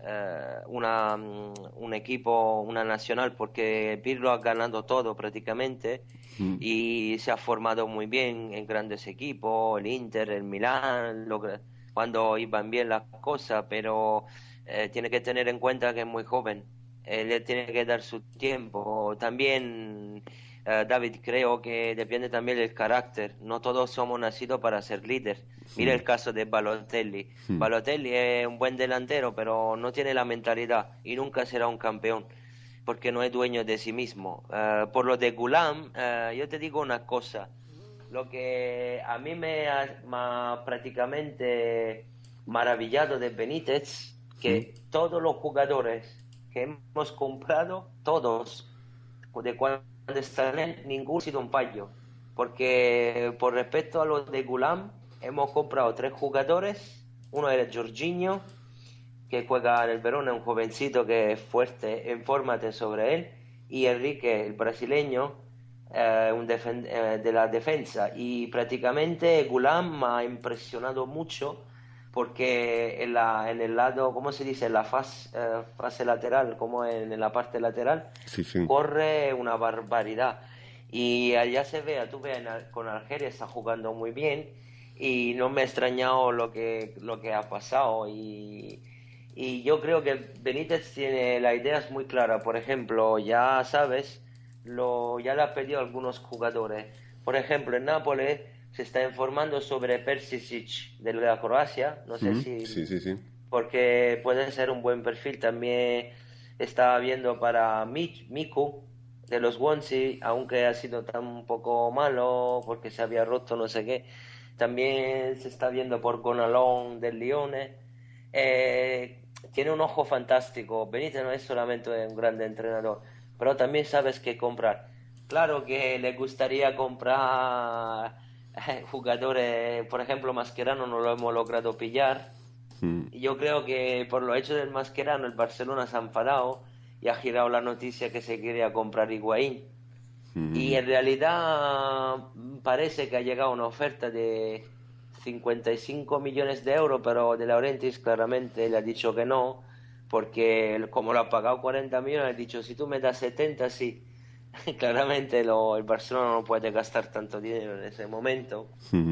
D: un equipo, una nacional, porque Pirlo ha ganado todo prácticamente y se ha formado muy bien en grandes equipos, el Inter, el Milán, cuando iban bien las cosas, pero tiene que tener en cuenta que es muy joven, le tiene que dar su tiempo. También David, creo que depende también del carácter. No todos somos nacidos para ser líder. Mira el caso de Balotelli. Balotelli es un buen delantero, pero no tiene la mentalidad y nunca será un campeón porque no es dueño de sí mismo. Por lo de Goulam, yo te digo una cosa. Lo que a mí me ha prácticamente maravillado de Benítez, que todos los jugadores que hemos comprado, todos, de cuando están en, ninguno ha sido un fallo, porque por respecto a los de Goulam hemos comprado 3 jugadores. Uno era Jorginho, que juega en el Verona, un jovencito que es fuerte, infórmate sobre él, y Enrique, el brasileño, de la defensa. Y prácticamente Goulam me ha impresionado mucho porque en el lado, ¿cómo se dice? En la fase lateral, como en la parte lateral,
C: sí.
D: Corre una barbaridad. Y allá se ve, tú ves, con Argelia está jugando muy bien y no me ha extrañado lo que ha pasado. Y yo creo que Benítez tiene las ideas muy claras. Por ejemplo, ya sabes, ya le ha pedido a algunos jugadores. Por ejemplo, en Nápoles se está informando sobre Perisic de la Croacia, no sé si...
C: Sí.
D: Porque puede ser un buen perfil. También estaba viendo para Miku de los Swansea, aunque ha sido tan un poco malo porque se había roto no sé qué. también se está viendo por Gonalón del Lione. Tiene un ojo fantástico. Benítez no es solamente un grande entrenador, pero también sabes qué comprar. Claro que le gustaría comprar jugadores, por ejemplo, Mascherano no lo hemos logrado pillar. Y yo creo que por lo hecho del Mascherano el Barcelona se ha enfadado y ha girado la noticia que se quería comprar Higuaín. Y en realidad parece que ha llegado una oferta de 55 millones de euros, pero De Laurentiis claramente le ha dicho que no, porque como lo ha pagado 40 millones, ha dicho, si tú me das 70, sí. Claramente el Barcelona no puede gastar tanto dinero en ese momento.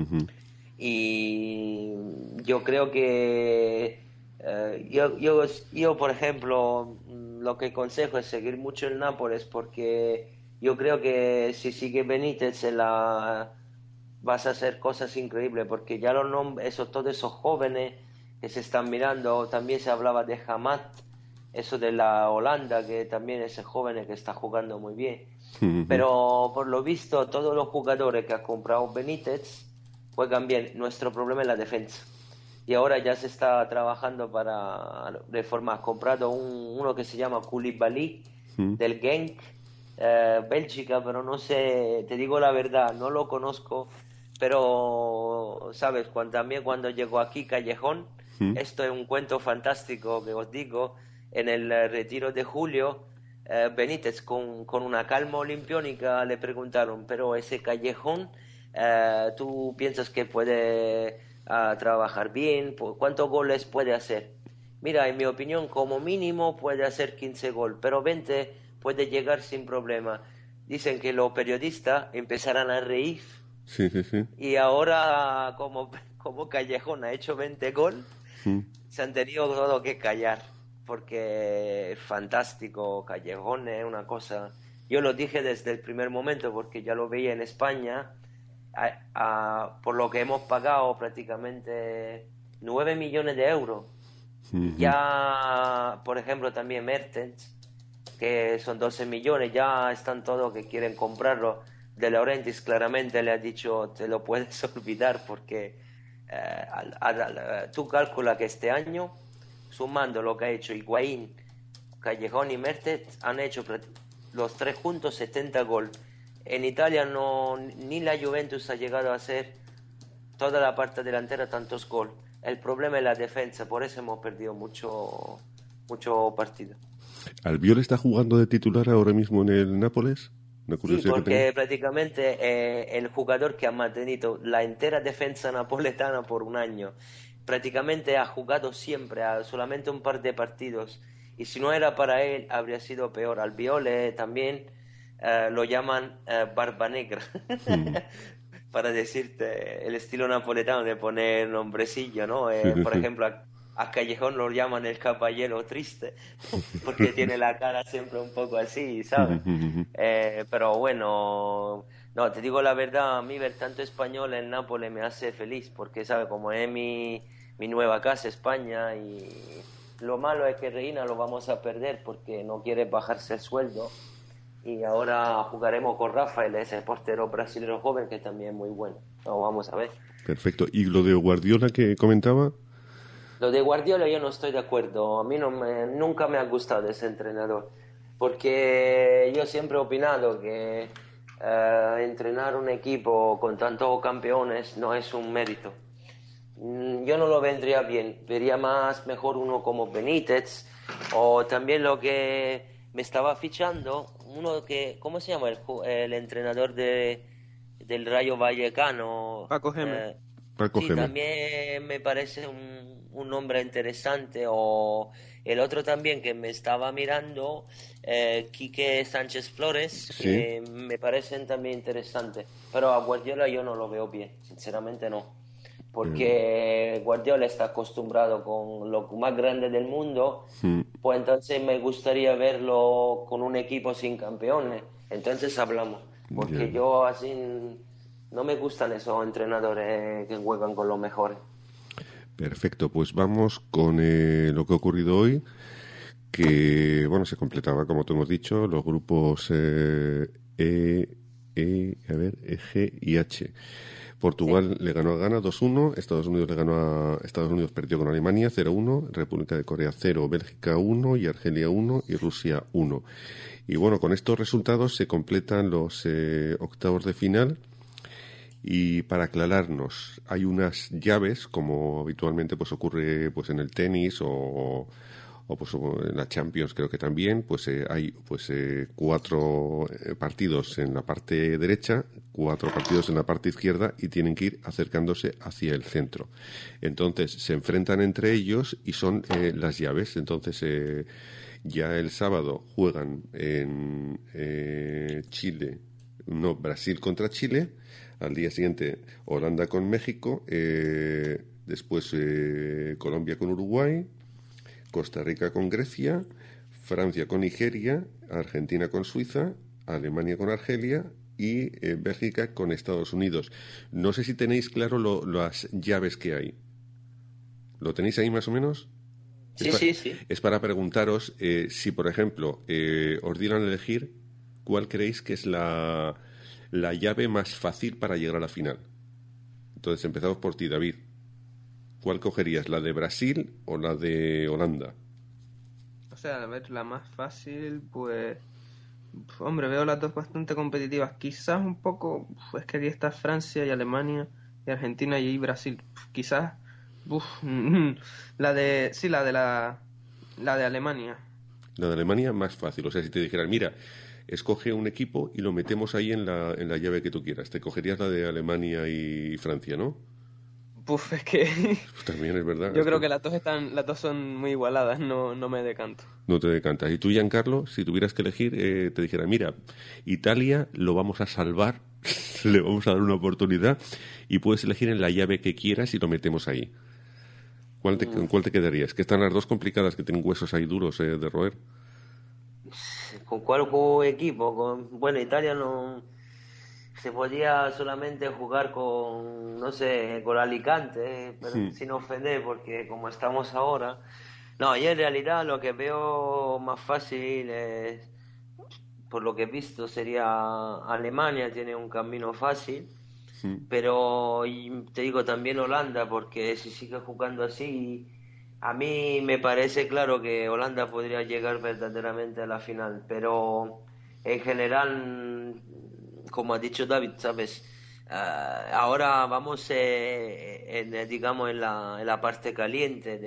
D: Y yo creo que yo, por ejemplo, lo que aconsejo es seguir mucho el Nápoles, porque yo creo que si sigue Benítez vas a hacer cosas increíbles, porque ya los nombres, todos esos jóvenes que se están mirando, también se hablaba de Hamat, eso de la Holanda, que también ese joven que está jugando muy bien. Pero por lo visto todos los jugadores que ha comprado Benítez juegan bien. Nuestro problema es la defensa. Y ahora ya se está trabajando para reformar. Ha comprado uno que se llama Koulibaly del Genk, Bélgica, pero no sé, te digo la verdad, no lo conozco. Pero, ¿sabes? También cuando llegó aquí Callejón, esto es un cuento fantástico que os digo, en el retiro de julio, Benítez con una calma olimpiónica le preguntaron, pero ese Callejón, ¿tú piensas que puede trabajar bien? ¿Cuántos goles puede hacer? Mira, en mi opinión, como mínimo puede hacer 15 goles, pero 20 puede llegar sin problema. Dicen que los periodistas empezarán a reír.
C: Sí.
D: Y ahora, como Callejón ha hecho 20 goles, se han tenido todo que callar, porque es fantástico. Callejón es una cosa. Yo lo dije desde el primer momento, porque ya lo veía en España, por lo que hemos pagado prácticamente 9 millones de euros. Ya, por ejemplo, también Mertens, que son 12 millones, ya están todos que quieren comprarlo. De Laurentiis claramente le ha dicho, te lo puedes olvidar, porque tú calcula que este año, sumando lo que ha hecho Higuaín, Callejón y Mertens, han hecho los tres juntos 70 goles. En Italia ni la Juventus ha llegado a hacer toda la parte delantera tantos goles. El problema es la defensa, por eso hemos perdido mucho partido.
C: ¿Albiol está jugando de titular ahora mismo en el Nápoles?
D: Sí, porque prácticamente el jugador que ha mantenido la entera defensa napoletana por un año, prácticamente ha jugado siempre, solamente un par de partidos, y si no era para él habría sido peor. Albiol también lo llaman Barba Negra, para decirte el estilo napoletano de poner nombrecillo, ¿no? Por ejemplo, a Callejón lo llaman el caballero triste, porque tiene la cara siempre un poco así, ¿sabes? Pero bueno, no, te digo la verdad, a mí ver tanto español en Nápoles me hace feliz, porque, ¿sabes? Como es mi nueva casa, España, y lo malo es que Reina lo vamos a perder porque no quiere bajarse el sueldo, y ahora jugaremos con Rafael, ese portero brasileño joven que también es muy bueno. No, vamos a ver.
C: Perfecto. ¿Y lo de Guardiola que comentaba?
D: Lo de Guardiola yo no estoy de acuerdo. A mí nunca me ha gustado ese entrenador, porque yo siempre he opinado que entrenar un equipo con tantos campeones no es un mérito. Yo no lo vendría bien. Vería mejor uno como Benítez, o también lo que me estaba fichando, uno que, ¿cómo se llama? El entrenador del Rayo Vallecano.
E: Paco Gémez.
D: Sí, también me parece un nombre interesante. O el otro también que me estaba mirando, Quique Sánchez Flores,
C: sí,
D: que me parecen también interesantes. Pero a Guardiola yo no lo veo bien, sinceramente no. Porque Guardiola está acostumbrado con lo más grande del mundo, pues entonces me gustaría verlo con un equipo sin campeones. Entonces hablamos, porque yo así no me gustan esos entrenadores que juegan con los mejores.
C: Perfecto, pues vamos con lo que ha ocurrido hoy, que bueno, se completaba, como te hemos dicho, los grupos G y H. Portugal le ganó a Ghana 2-1, Estados Unidos perdió con Alemania 0-1, República de Corea 0, Bélgica 1 y Argelia 1 y Rusia 1. Y bueno, con estos resultados se completan los octavos de final. Y para aclararnos, hay unas llaves, como habitualmente pues ocurre pues en el tenis o pues en la Champions creo que también, pues hay pues 4 partidos en la parte derecha, 4 partidos en la parte izquierda y tienen que ir acercándose hacia el centro. Entonces se enfrentan entre ellos y son las llaves. Entonces ya el sábado juegan en Brasil contra Chile. Al día siguiente Holanda con México, después Colombia con Uruguay, Costa Rica con Grecia, Francia con Nigeria, Argentina con Suiza, Alemania con Argelia y Bélgica con Estados Unidos. No sé si tenéis claro las llaves que hay. ¿Lo tenéis ahí más o menos?
D: Sí.
C: Es para preguntaros si, por ejemplo, os dieran a elegir cuál creéis que es la llave más fácil para llegar a la final. Entonces empezamos por ti, David. ¿Cuál cogerías, la de Brasil o la de Holanda?
E: O sea, a ver, la más fácil, pues... Hombre, veo las dos bastante competitivas. Quizás un poco... Es que aquí está Francia y Alemania y Argentina y Brasil. Quizás... la de Alemania.
C: La de Alemania más fácil. O sea, si te dijeran, mira, escoge un equipo y lo metemos ahí en la llave que tú quieras. Te cogerías la de Alemania y Francia, ¿no?
E: Es que...
C: También es verdad.
E: Yo creo que las dos son muy igualadas, no me decanto.
C: No te decantas. Y tú, Giancarlo, si tuvieras que elegir, te dijera, mira, Italia lo vamos a salvar, le vamos a dar una oportunidad y puedes elegir en la llave que quieras y lo metemos ahí. ¿Cuál te quedarías? Que están las dos complicadas, que tienen huesos ahí duros de roer.
D: ¿Con cuál equipo? Bueno, Italia no... Se podía solamente jugar con, no sé, con Alicante, pero sin ofender, porque como estamos ahora... No, y en realidad lo que veo más fácil es, por lo que he visto, sería Alemania, tiene un camino fácil, pero te digo también Holanda, porque si sigue jugando así, a mí me parece claro que Holanda podría llegar verdaderamente a la final, pero en general... Como ha dicho David, ¿sabes? Ahora vamos, digamos, en la parte caliente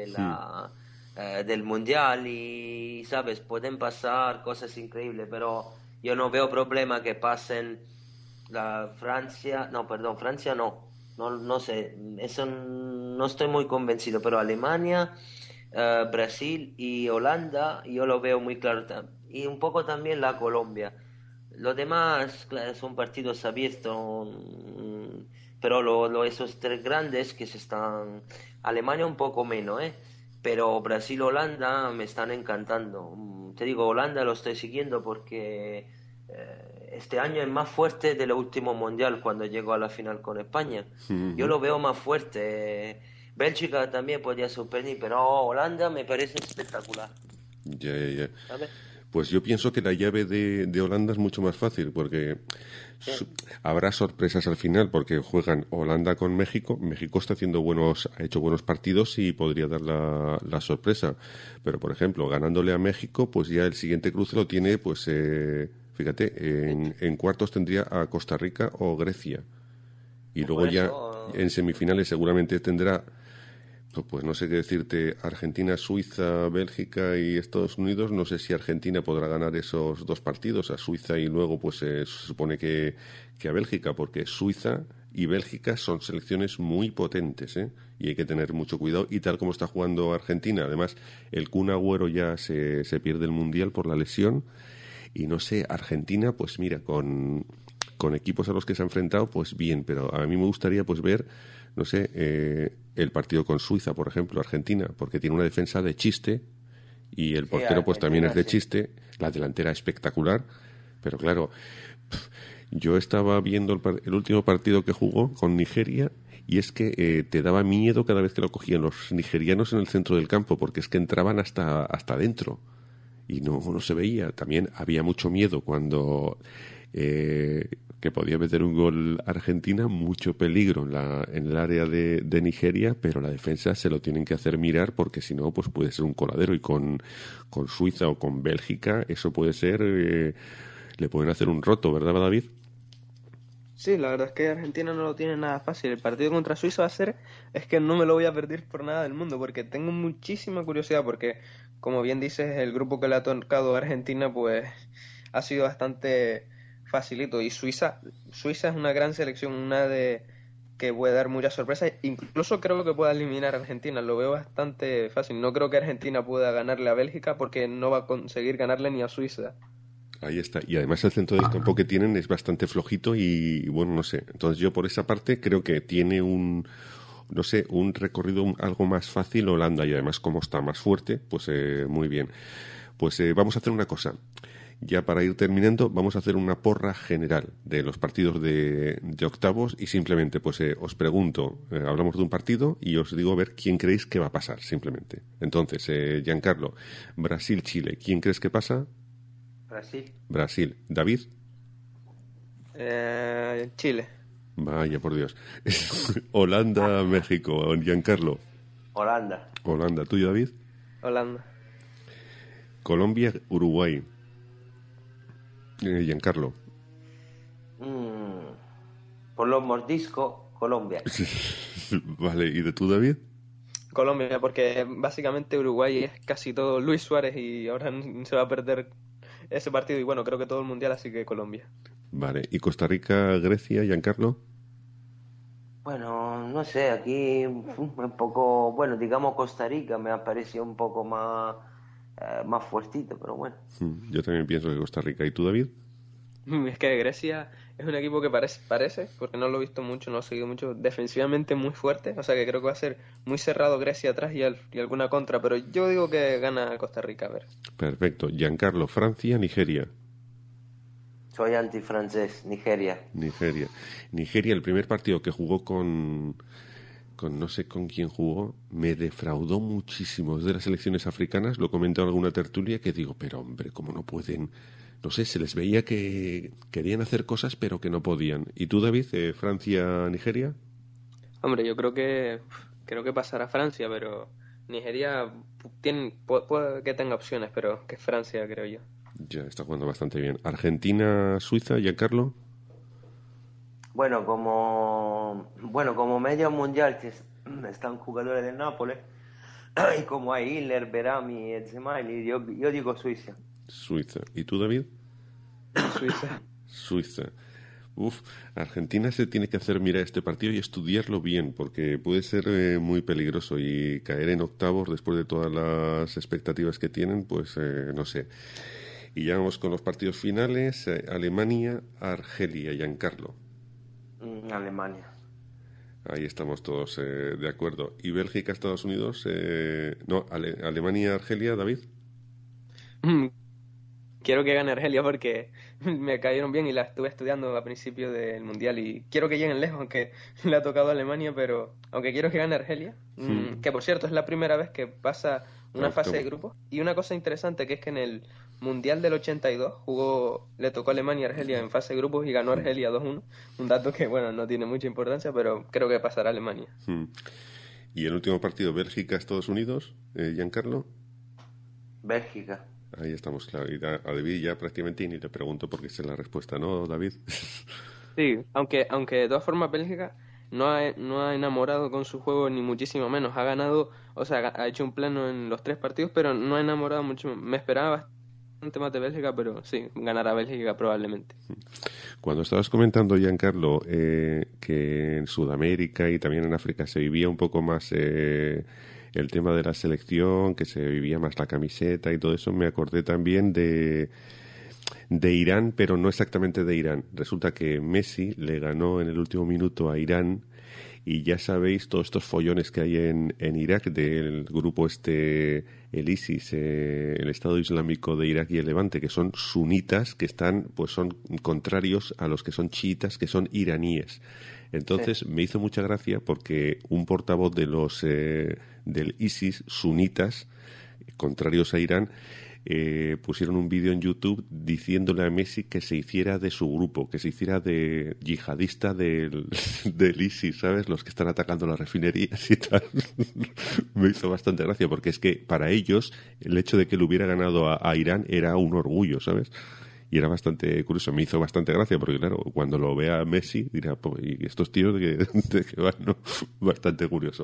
D: del Mundial y, ¿sabes? Pueden pasar cosas increíbles, pero yo no veo problema que pasen Francia no sé, eso no estoy muy convencido, pero Alemania, Brasil y Holanda, yo lo veo muy claro. Y un poco también la Colombia. Los demás, claro, son partidos abiertos, pero esos 3 grandes que se están... Alemania un poco menos, pero Brasil, Holanda me están encantando. Te digo, Holanda lo estoy siguiendo porque este año es más fuerte del último mundial cuando llegó a la final con España. Yo lo veo más fuerte. Bélgica también podía sorprender, pero Holanda me parece espectacular.
C: Ya.
D: ¿Sabes?
C: Pues yo pienso que la llave de Holanda es mucho más fácil, porque habrá sorpresas al final, porque juegan Holanda con México. México ha hecho buenos partidos y podría dar la sorpresa. Pero, por ejemplo, ganándole a México, pues ya el siguiente cruce lo tiene, pues, fíjate, en cuartos tendría a Costa Rica o Grecia. Y luego ya en semifinales seguramente tendrá... Pues no sé qué decirte, Argentina, Suiza, Bélgica y Estados Unidos. No sé si Argentina podrá ganar esos 2 partidos, a Suiza y luego pues se supone que a Bélgica, porque Suiza y Bélgica son selecciones muy potentes, y hay que tener mucho cuidado. Y tal como está jugando Argentina, además el Kun Agüero ya se pierde el Mundial por la lesión. Y no sé, Argentina, pues mira, con equipos a los que se ha enfrentado, pues bien, pero a mí me gustaría pues ver, no sé, el partido con Suiza, por ejemplo, Argentina, porque tiene una defensa de chiste y el portero pues también es de chiste, la delantera espectacular, pero claro, yo estaba viendo el último partido que jugó con Nigeria y es que te daba miedo cada vez que lo cogían los nigerianos en el centro del campo, porque es que entraban hasta adentro y no se veía. También había mucho miedo cuando que podía meter un gol Argentina, mucho peligro en el área de Nigeria, pero la defensa se lo tienen que hacer mirar, porque si no, pues puede ser un coladero, y con Suiza o con Bélgica eso puede ser, le pueden hacer un roto, ¿verdad, David?
E: Sí, la verdad es que Argentina no lo tiene nada fácil. El partido contra Suiza es que no me lo voy a perder por nada del mundo, porque tengo muchísima curiosidad, porque como bien dices, el grupo que le ha tocado a Argentina pues ha sido bastante facilito, y Suiza es una gran selección, que puede dar muchas sorpresas. Incluso creo que pueda eliminar a Argentina, lo veo bastante fácil. No creo que Argentina pueda ganarle a Bélgica, porque no va a conseguir ganarle ni a Suiza.
C: Ahí está. Y además el centro del campo que tienen es bastante flojito y, bueno, no sé. Entonces yo por esa parte creo que tiene un recorrido algo más fácil Holanda, y además como está más fuerte, pues muy bien. Pues vamos a hacer una cosa. Ya para ir terminando, vamos a hacer una porra general de los partidos de octavos, y simplemente pues os pregunto, hablamos de un partido y os digo a ver quién creéis que va a pasar, simplemente. Entonces, Giancarlo, Brasil-Chile, ¿quién crees que pasa? Brasil. David.
E: Chile.
C: Vaya, por Dios. Holanda-México. Giancarlo.
D: Holanda.
C: ¿Tú y David?
E: Holanda.
C: Colombia-Uruguay. Giancarlo.
D: Por los mordiscos, Colombia.
C: Vale, ¿y de tú, David?
E: Colombia, porque básicamente Uruguay es casi todo Luis Suárez, y ahora se va a perder ese partido, y bueno, creo que todo el mundial, así que Colombia.
C: Vale, ¿y Costa Rica-Grecia, Giancarlo?
D: Bueno, no sé, aquí un poco, bueno, digamos Costa Rica me ha parecido un poco más fuertito, pero bueno.
C: Yo también pienso que Costa Rica. ¿Y tú, David?
E: Es que Grecia es un equipo que parece, porque no lo he visto mucho, no lo he seguido mucho, defensivamente muy fuerte, o sea que creo que va a ser muy cerrado Grecia atrás y alguna contra, pero yo digo que gana Costa Rica, a ver.
C: Perfecto. Giancarlo, Francia, Nigeria.
D: Soy antifrancés, Nigeria,
C: el primer partido que jugó con no sé con quién jugó, me defraudó muchísimo. Es de las selecciones africanas, lo he comentado en alguna tertulia, que digo, pero hombre, ¿cómo no pueden? No sé, se les veía que querían hacer cosas, pero que no podían. ¿Y tú, David, Francia-Nigeria?
E: Hombre, yo creo que pasará Francia, pero Nigeria puede que tenga opciones, pero que Francia, creo yo.
C: Ya, está jugando bastante bien. ¿Argentina-Suiza, Giancarlo?
D: Bueno, como medio mundial están jugadores del Nápoles, y como hay Hiller, Berami y Zemaili, yo digo Suiza.
C: ¿Y tú, David? Suiza. Argentina se tiene que hacer mirar este partido y estudiarlo bien, porque puede ser muy peligroso, y caer en octavos después de todas las expectativas que tienen, pues no sé. Y ya vamos con los partidos finales. Alemania-Argelia, Giancarlo.
D: Alemania.
C: Ahí estamos todos de acuerdo. ¿Y Bélgica-Estados Unidos? Alemania-Argelia, David.
E: Quiero que gane Argelia, porque me cayeron bien y la estuve estudiando a principio del mundial, y quiero que lleguen lejos, aunque le ha tocado a Alemania, pero aunque quiero que gane Argelia, que por cierto es la primera vez que pasa una fase de grupos. Y una cosa interesante, que es que en el mundial del 82 le tocó a Alemania y Argelia en fase de grupos, y ganó Argelia 2-1, un dato que bueno, no tiene mucha importancia, pero creo que pasará Alemania.
C: ¿Y el último partido, Bélgica-Estados Unidos, Giancarlo?
D: Bélgica.
C: Ahí estamos, claro. Y a David ya prácticamente ni le pregunto, porque sé la respuesta, ¿no, David?
E: Sí, aunque de todas formas Bélgica no ha enamorado con su juego, ni muchísimo menos. Ha ganado, o sea, ha hecho un pleno en los 3 partidos, pero no ha enamorado mucho. Me esperaba bastante más de Bélgica, pero sí, ganará Bélgica probablemente.
C: Cuando estabas comentando, Giancarlo, que en Sudamérica y también en África se vivía un poco más el tema de la selección, que se vivía más la camiseta y todo eso, me acordé también de Irán, pero no exactamente de Irán. Resulta que Messi le ganó en el último minuto a Irán, y ya sabéis todos estos follones que hay en Irak, del grupo el ISIS, el Estado Islámico de Irak y el Levante, que son sunitas, que son contrarios a los que son chiitas, que son iraníes. Entonces me hizo mucha gracia, porque un portavoz de los del ISIS, sunitas, contrarios a Irán, pusieron un vídeo en YouTube diciéndole a Messi que se hiciera de su grupo, que se hiciera de yihadista del ISIS, ¿sabes? Los que están atacando las refinerías y tal. Me hizo bastante gracia, porque es que para ellos el hecho de que le hubiera ganado a Irán era un orgullo, ¿sabes? Y era bastante curioso, me hizo bastante gracia, porque claro, cuando lo vea Messi dirá, pues, ¿y estos tíos de qué van? ¿No? Bastante curioso.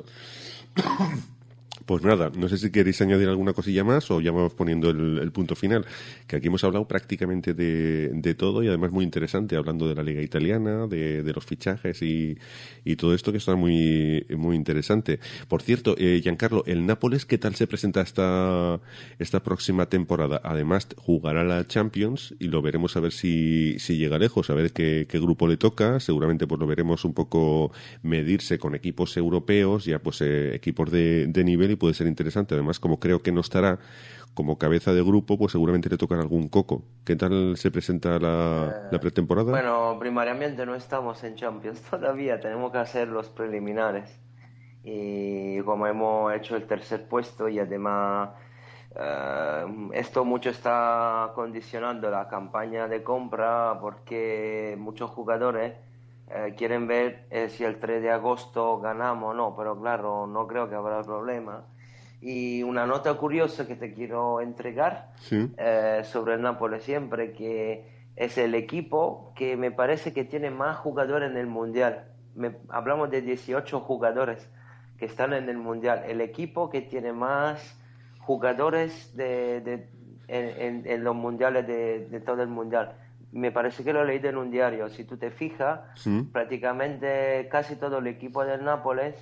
C: Pues nada, no sé si queréis añadir alguna cosilla más o ya vamos poniendo el punto final, que aquí hemos hablado prácticamente de todo y además muy interesante, hablando de la Liga Italiana, de los fichajes y todo esto, que está muy muy interesante. Por cierto, Giancarlo, el Nápoles, ¿qué tal se presenta esta próxima temporada? Además, jugará la Champions y lo veremos a ver si llega lejos, a ver qué grupo le toca. Seguramente pues lo veremos un poco medirse con equipos europeos, ya pues equipos de nivel, y puede ser interesante. Además, como creo que no estará como cabeza de grupo, pues seguramente le tocará algún coco. ¿Qué tal se presenta la pretemporada?
D: Bueno, primariamente no estamos en Champions todavía, tenemos que hacer los preliminares. Y como hemos hecho el tercer puesto y además esto mucho está condicionando la campaña de compra, porque muchos jugadores quieren ver si el 3 de agosto ganamos o no, pero claro, no creo que habrá problema. Y una nota curiosa que te quiero entregar sobre el Nápoles siempre, que es el equipo que me parece que tiene más jugadores en el Mundial. Hablamos de 18 jugadores que están en el Mundial. El equipo que tiene más jugadores en los mundiales de todo el Mundial. Me parece que lo he leído en un diario. Si tú te fijas, prácticamente casi todo el equipo del Nápoles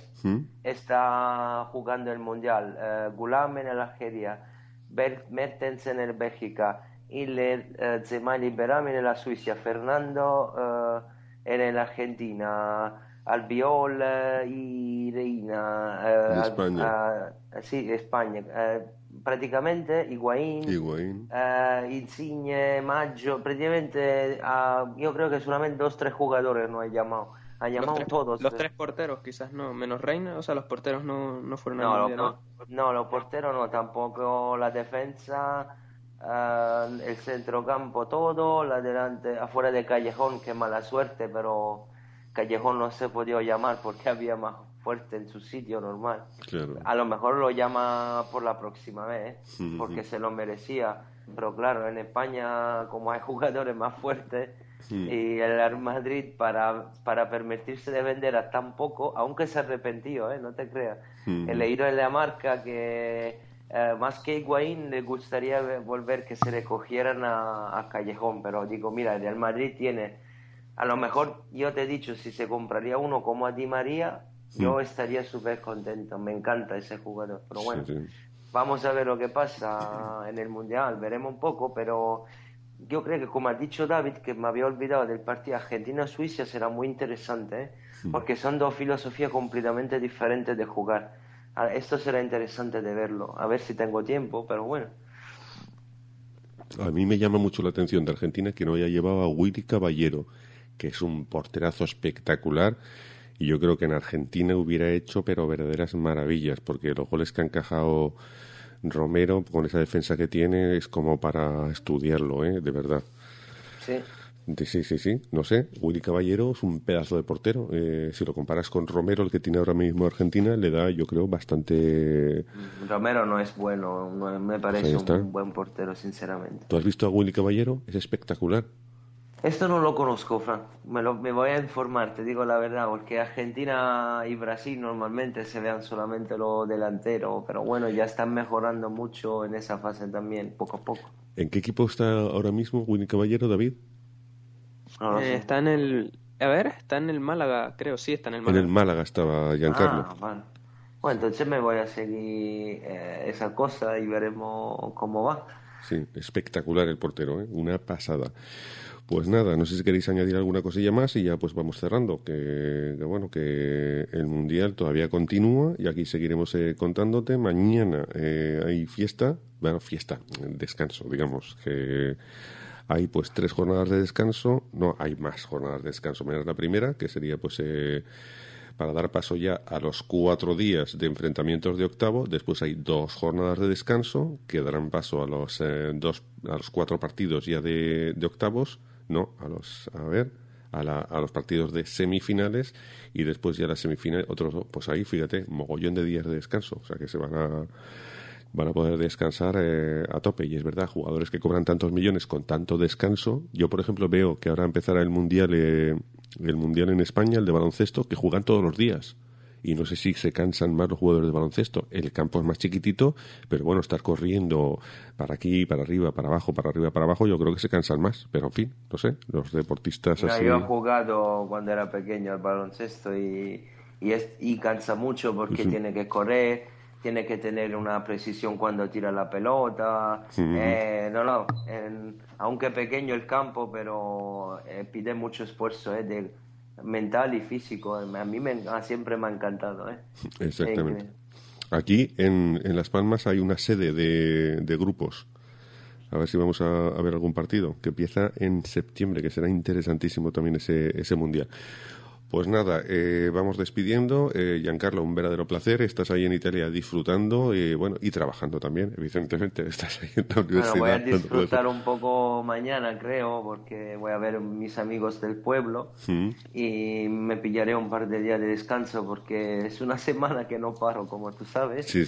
D: está jugando el Mundial. Gulam en el Algeria, Mertens en el Bélgica, Iller, Zemali Berami en la Suiza, Fernando en el Argentina, Albiol y Reina.
C: España.
D: Sí, España. Prácticamente Higuaín. Insigne, Maggio, prácticamente yo creo que solamente 2 o 3 jugadores no han llamado. Han llamado todos.
E: Los 3 porteros quizás no, menos Reina, o sea, los porteros no fueron al Mundial.
D: No, los porteros no, tampoco la defensa, el centrocampo todo, la delante, afuera de Callejón, que mala suerte, pero Callejón no se podía llamar porque había más fuerte en su sitio normal.
C: Claro. A
D: lo mejor lo llama por la próxima vez, porque se lo merecía. Pero claro, en España, como hay jugadores más fuertes, y el Real Madrid, para permitirse de vender a tan poco, aunque se arrepentió, no te creas. He leído en la marca que más que Higuaín le gustaría volver que se recogieran a Callejón, pero digo, mira, el Real Madrid tiene, a lo mejor yo te he dicho, si se compraría uno como a Di María, yo estaría súper contento. Me encanta ese jugador, pero bueno, vamos a ver lo que pasa en el Mundial, veremos un poco, pero yo creo que, como ha dicho David, que me había olvidado del partido Argentina-Suiza, será muy interesante, porque son 2 filosofías completamente diferentes de jugar. Esto será interesante de verlo, a ver si tengo tiempo, pero bueno.
C: A mí me llama mucho la atención de Argentina que no haya llevado a Willy Caballero, que es un porterazo espectacular, y yo creo que en Argentina hubiera hecho pero verdaderas maravillas, porque los goles que ha encajado Romero con esa defensa que tiene es como para estudiarlo, de verdad.
D: Sí.
C: Sí, no sé, Willy Caballero es un pedazo de portero. Si lo comparas con Romero, el que tiene ahora mismo Argentina, le da, yo creo, bastante...
D: Romero no es bueno, no me parece un buen portero, sinceramente.
C: ¿Tú has visto a Willy Caballero? Es espectacular.
D: Esto no lo conozco, Fran. Me voy a informar, te digo la verdad, porque Argentina y Brasil normalmente se vean solamente los delanteros, pero bueno, ya están mejorando mucho en esa fase también, poco a poco.
C: ¿En qué equipo está ahora mismo Willy Caballero, David?
D: No lo sé.
E: Está en el... A ver, está en el Málaga, creo, sí, está en el Málaga.
C: En el Málaga estaba Giancarlo.
D: Vale. Bueno, entonces me voy a seguir esa cosa y veremos cómo va.
C: Sí, espectacular el portero, una pasada. Pues nada, no sé si queréis añadir alguna cosilla más y ya pues vamos cerrando, que bueno, que el Mundial todavía continúa y aquí seguiremos contándote. Mañana hay descanso, digamos, que hay pues 3 jornadas de descanso, no, hay más jornadas de descanso. Mañana es la primera, que sería pues para dar paso ya a los 4 días de enfrentamientos de octavo. Después hay 2 jornadas de descanso que darán paso a los 4 partidos ya de octavos, a los partidos de semifinales, y después ya las semifinales, pues ahí fíjate, mogollón de días de descanso, o sea que se van a poder descansar a tope. Y es verdad, jugadores que cobran tantos millones con tanto descanso. Yo, por ejemplo, veo que ahora empezará el mundial en España, el de baloncesto, que juegan todos los días. Y no sé si se cansan más los jugadores de baloncesto. El campo es más chiquitito, pero bueno, estar corriendo para aquí, para arriba, para abajo, para arriba, para abajo, yo creo que se cansan más. Pero en fin, no sé, los deportistas así...
D: Yo he jugado cuando era pequeño al baloncesto y cansa mucho porque tiene que correr, tiene que tener una precisión cuando tira la pelota. Aunque pequeño el campo, pero pide mucho esfuerzo de mental y físico. A mí siempre me ha encantado.
C: Exactamente. Aquí en Las Palmas hay una sede de grupos. A ver si vamos a ver algún partido que empieza en septiembre, que será interesantísimo también ese mundial. Pues nada, vamos despidiendo. Giancarlo, un verdadero placer. Estás ahí en Italia disfrutando y trabajando también, evidentemente. Estás ahí en la universidad.
D: Bueno, voy a disfrutar un poco mañana, creo, porque voy a ver a mis amigos del pueblo y me pillaré un par de días de descanso porque es una semana que no paro, como tú sabes.
C: Sí.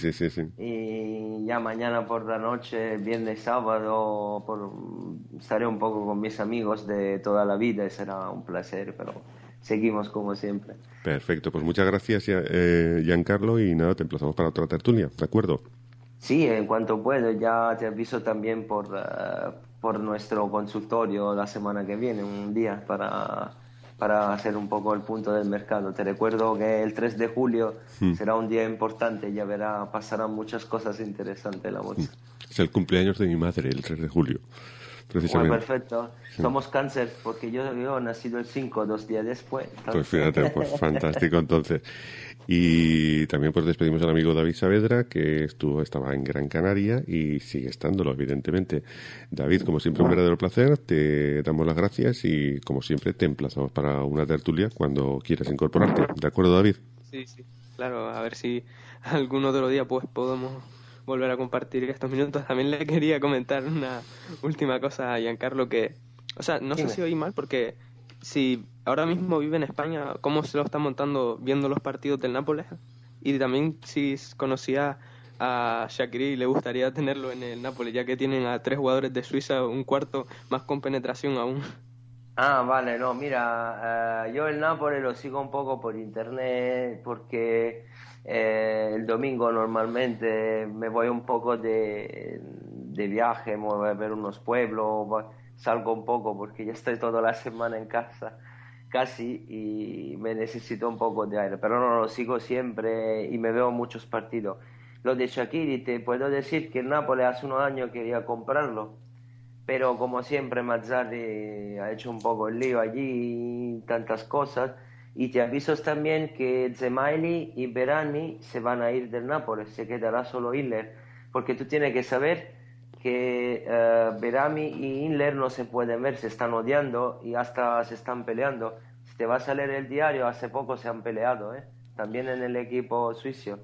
D: Y ya mañana por la noche, viernes, sábado, estaré un poco con mis amigos de toda la vida y será un placer, pero... seguimos como siempre.
C: Perfecto, pues muchas gracias, Giancarlo, y nada, te emplazamos para otra tertulia, ¿de acuerdo?
D: Sí, en cuanto puedo, ya te aviso también por nuestro consultorio la semana que viene, un día para hacer un poco el punto del mercado. Te recuerdo que el 3 de julio será un día importante, ya pasarán muchas cosas interesantes en la bolsa.
C: Es el cumpleaños de mi madre, el 3 de julio. Precisamente.
D: Bueno, perfecto. Sí. Somos cáncer porque yo he nacido el 5, 2 días después.
C: Pues fíjate, pues fantástico entonces. Y también pues despedimos al amigo David Saavedra, que estaba en Gran Canaria y sigue estándolo, evidentemente. David, como siempre, un verdadero placer. Te damos las gracias y, como siempre, te emplazamos para una tertulia cuando quieras incorporarte. ¿De acuerdo, David?
E: Sí, claro. A ver si algún otro día pues podemos volver a compartir estos minutos. También le quería comentar una última cosa a Giancarlo, que, o sea, no sé si oí mal, porque si ahora mismo vive en España, ¿cómo se lo está montando viendo los partidos del Nápoles? Y también si conocía a Shaqiri y le gustaría tenerlo en el Nápoles, ya que tienen a 3 jugadores de Suiza, un cuarto más con penetración aún.
D: Ah, vale, no, mira, yo el Nápoles lo sigo un poco por internet porque el domingo normalmente me voy un poco de viaje, me voy a ver unos pueblos, salgo un poco porque ya estoy toda la semana en casa casi y me necesito un poco de aire, pero no lo sigo siempre y me veo muchos partidos. Lo de Shaqiri, te puedo decir que el Nápoles hace unos años quería comprarlo, pero como siempre Mazzarri ha hecho un poco el lío allí, tantas cosas. Y te aviso también que Zemaili y Berami se van a ir del Nápoles, se quedará solo Hiller, porque tú tienes que saber que Berami y Hiller no se pueden ver, se están odiando y hasta se están peleando. Si te vas a leer el diario, hace poco se han peleado, también en el equipo suizo.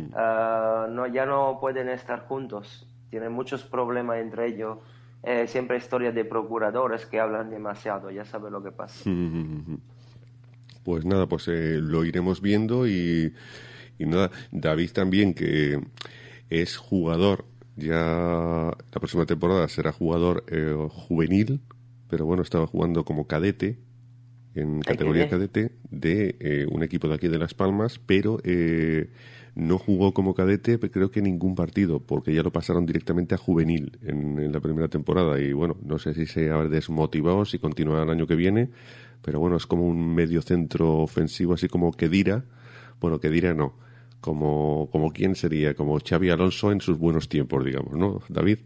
D: Ya no pueden estar juntos, tienen muchos problemas entre ellos. Siempre historias de procuradores que hablan demasiado, ya sabes lo que pasa.
C: Pues nada, pues lo iremos viendo y nada, David también, que es jugador, ya la próxima temporada será jugador juvenil, pero bueno, estaba jugando como cadete, en categoría cadete de un equipo de aquí de Las Palmas, pero no jugó como cadete, creo que ningún partido, porque ya lo pasaron directamente a juvenil en la primera temporada y bueno, no sé si se ha desmotivado, si continuará el año que viene, pero bueno, es como un medio centro ofensivo, así como Khedira, bueno, Khedira no, como quién sería, como Xavi Alonso en sus buenos tiempos, digamos, ¿no, David?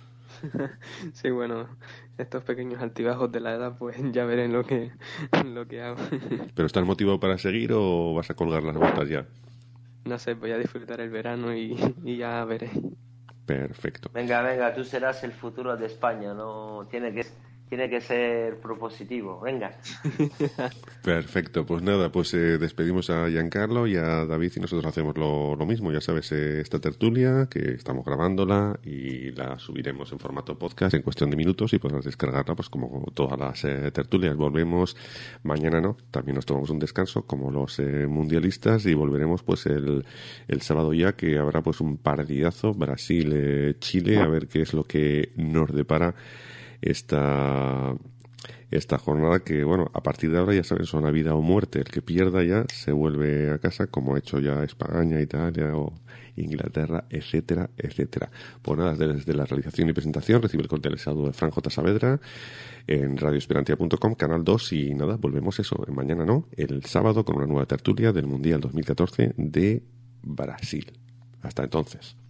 E: Sí, bueno, estos pequeños altibajos de la edad, pues ya veré lo que hago.
C: ¿Pero estás motivado para seguir o vas a colgar las botas ya?
E: No sé, voy a disfrutar el verano y ya veré.
C: Perfecto.
D: Venga, tú serás el futuro de España, ¿no? tiene que ser propositivo. Venga.
C: Perfecto, pues nada, pues despedimos a Giancarlo y a David y nosotros hacemos lo mismo. Ya sabes, esta tertulia que estamos grabándola y la subiremos en formato podcast en cuestión de minutos y podrás descargarla pues como todas las tertulias. Volvemos mañana, ¿no? También nos tomamos un descanso como los mundialistas y volveremos pues el sábado ya, que habrá pues un partidazo Brasil-Chile, a ver qué es lo que nos depara esta jornada, que bueno, a partir de ahora ya saben, son a vida o muerte. El que pierda ya se vuelve a casa, como ha hecho ya España, Italia o Inglaterra, etcétera, etcétera. Pues nada, desde la realización y presentación recibe el cordial saludo de Fran J. Saavedra en radioesperantia.com, canal 2, y nada, volvemos mañana, ¿no? El sábado con una nueva tertulia del Mundial 2014 de Brasil. Hasta entonces.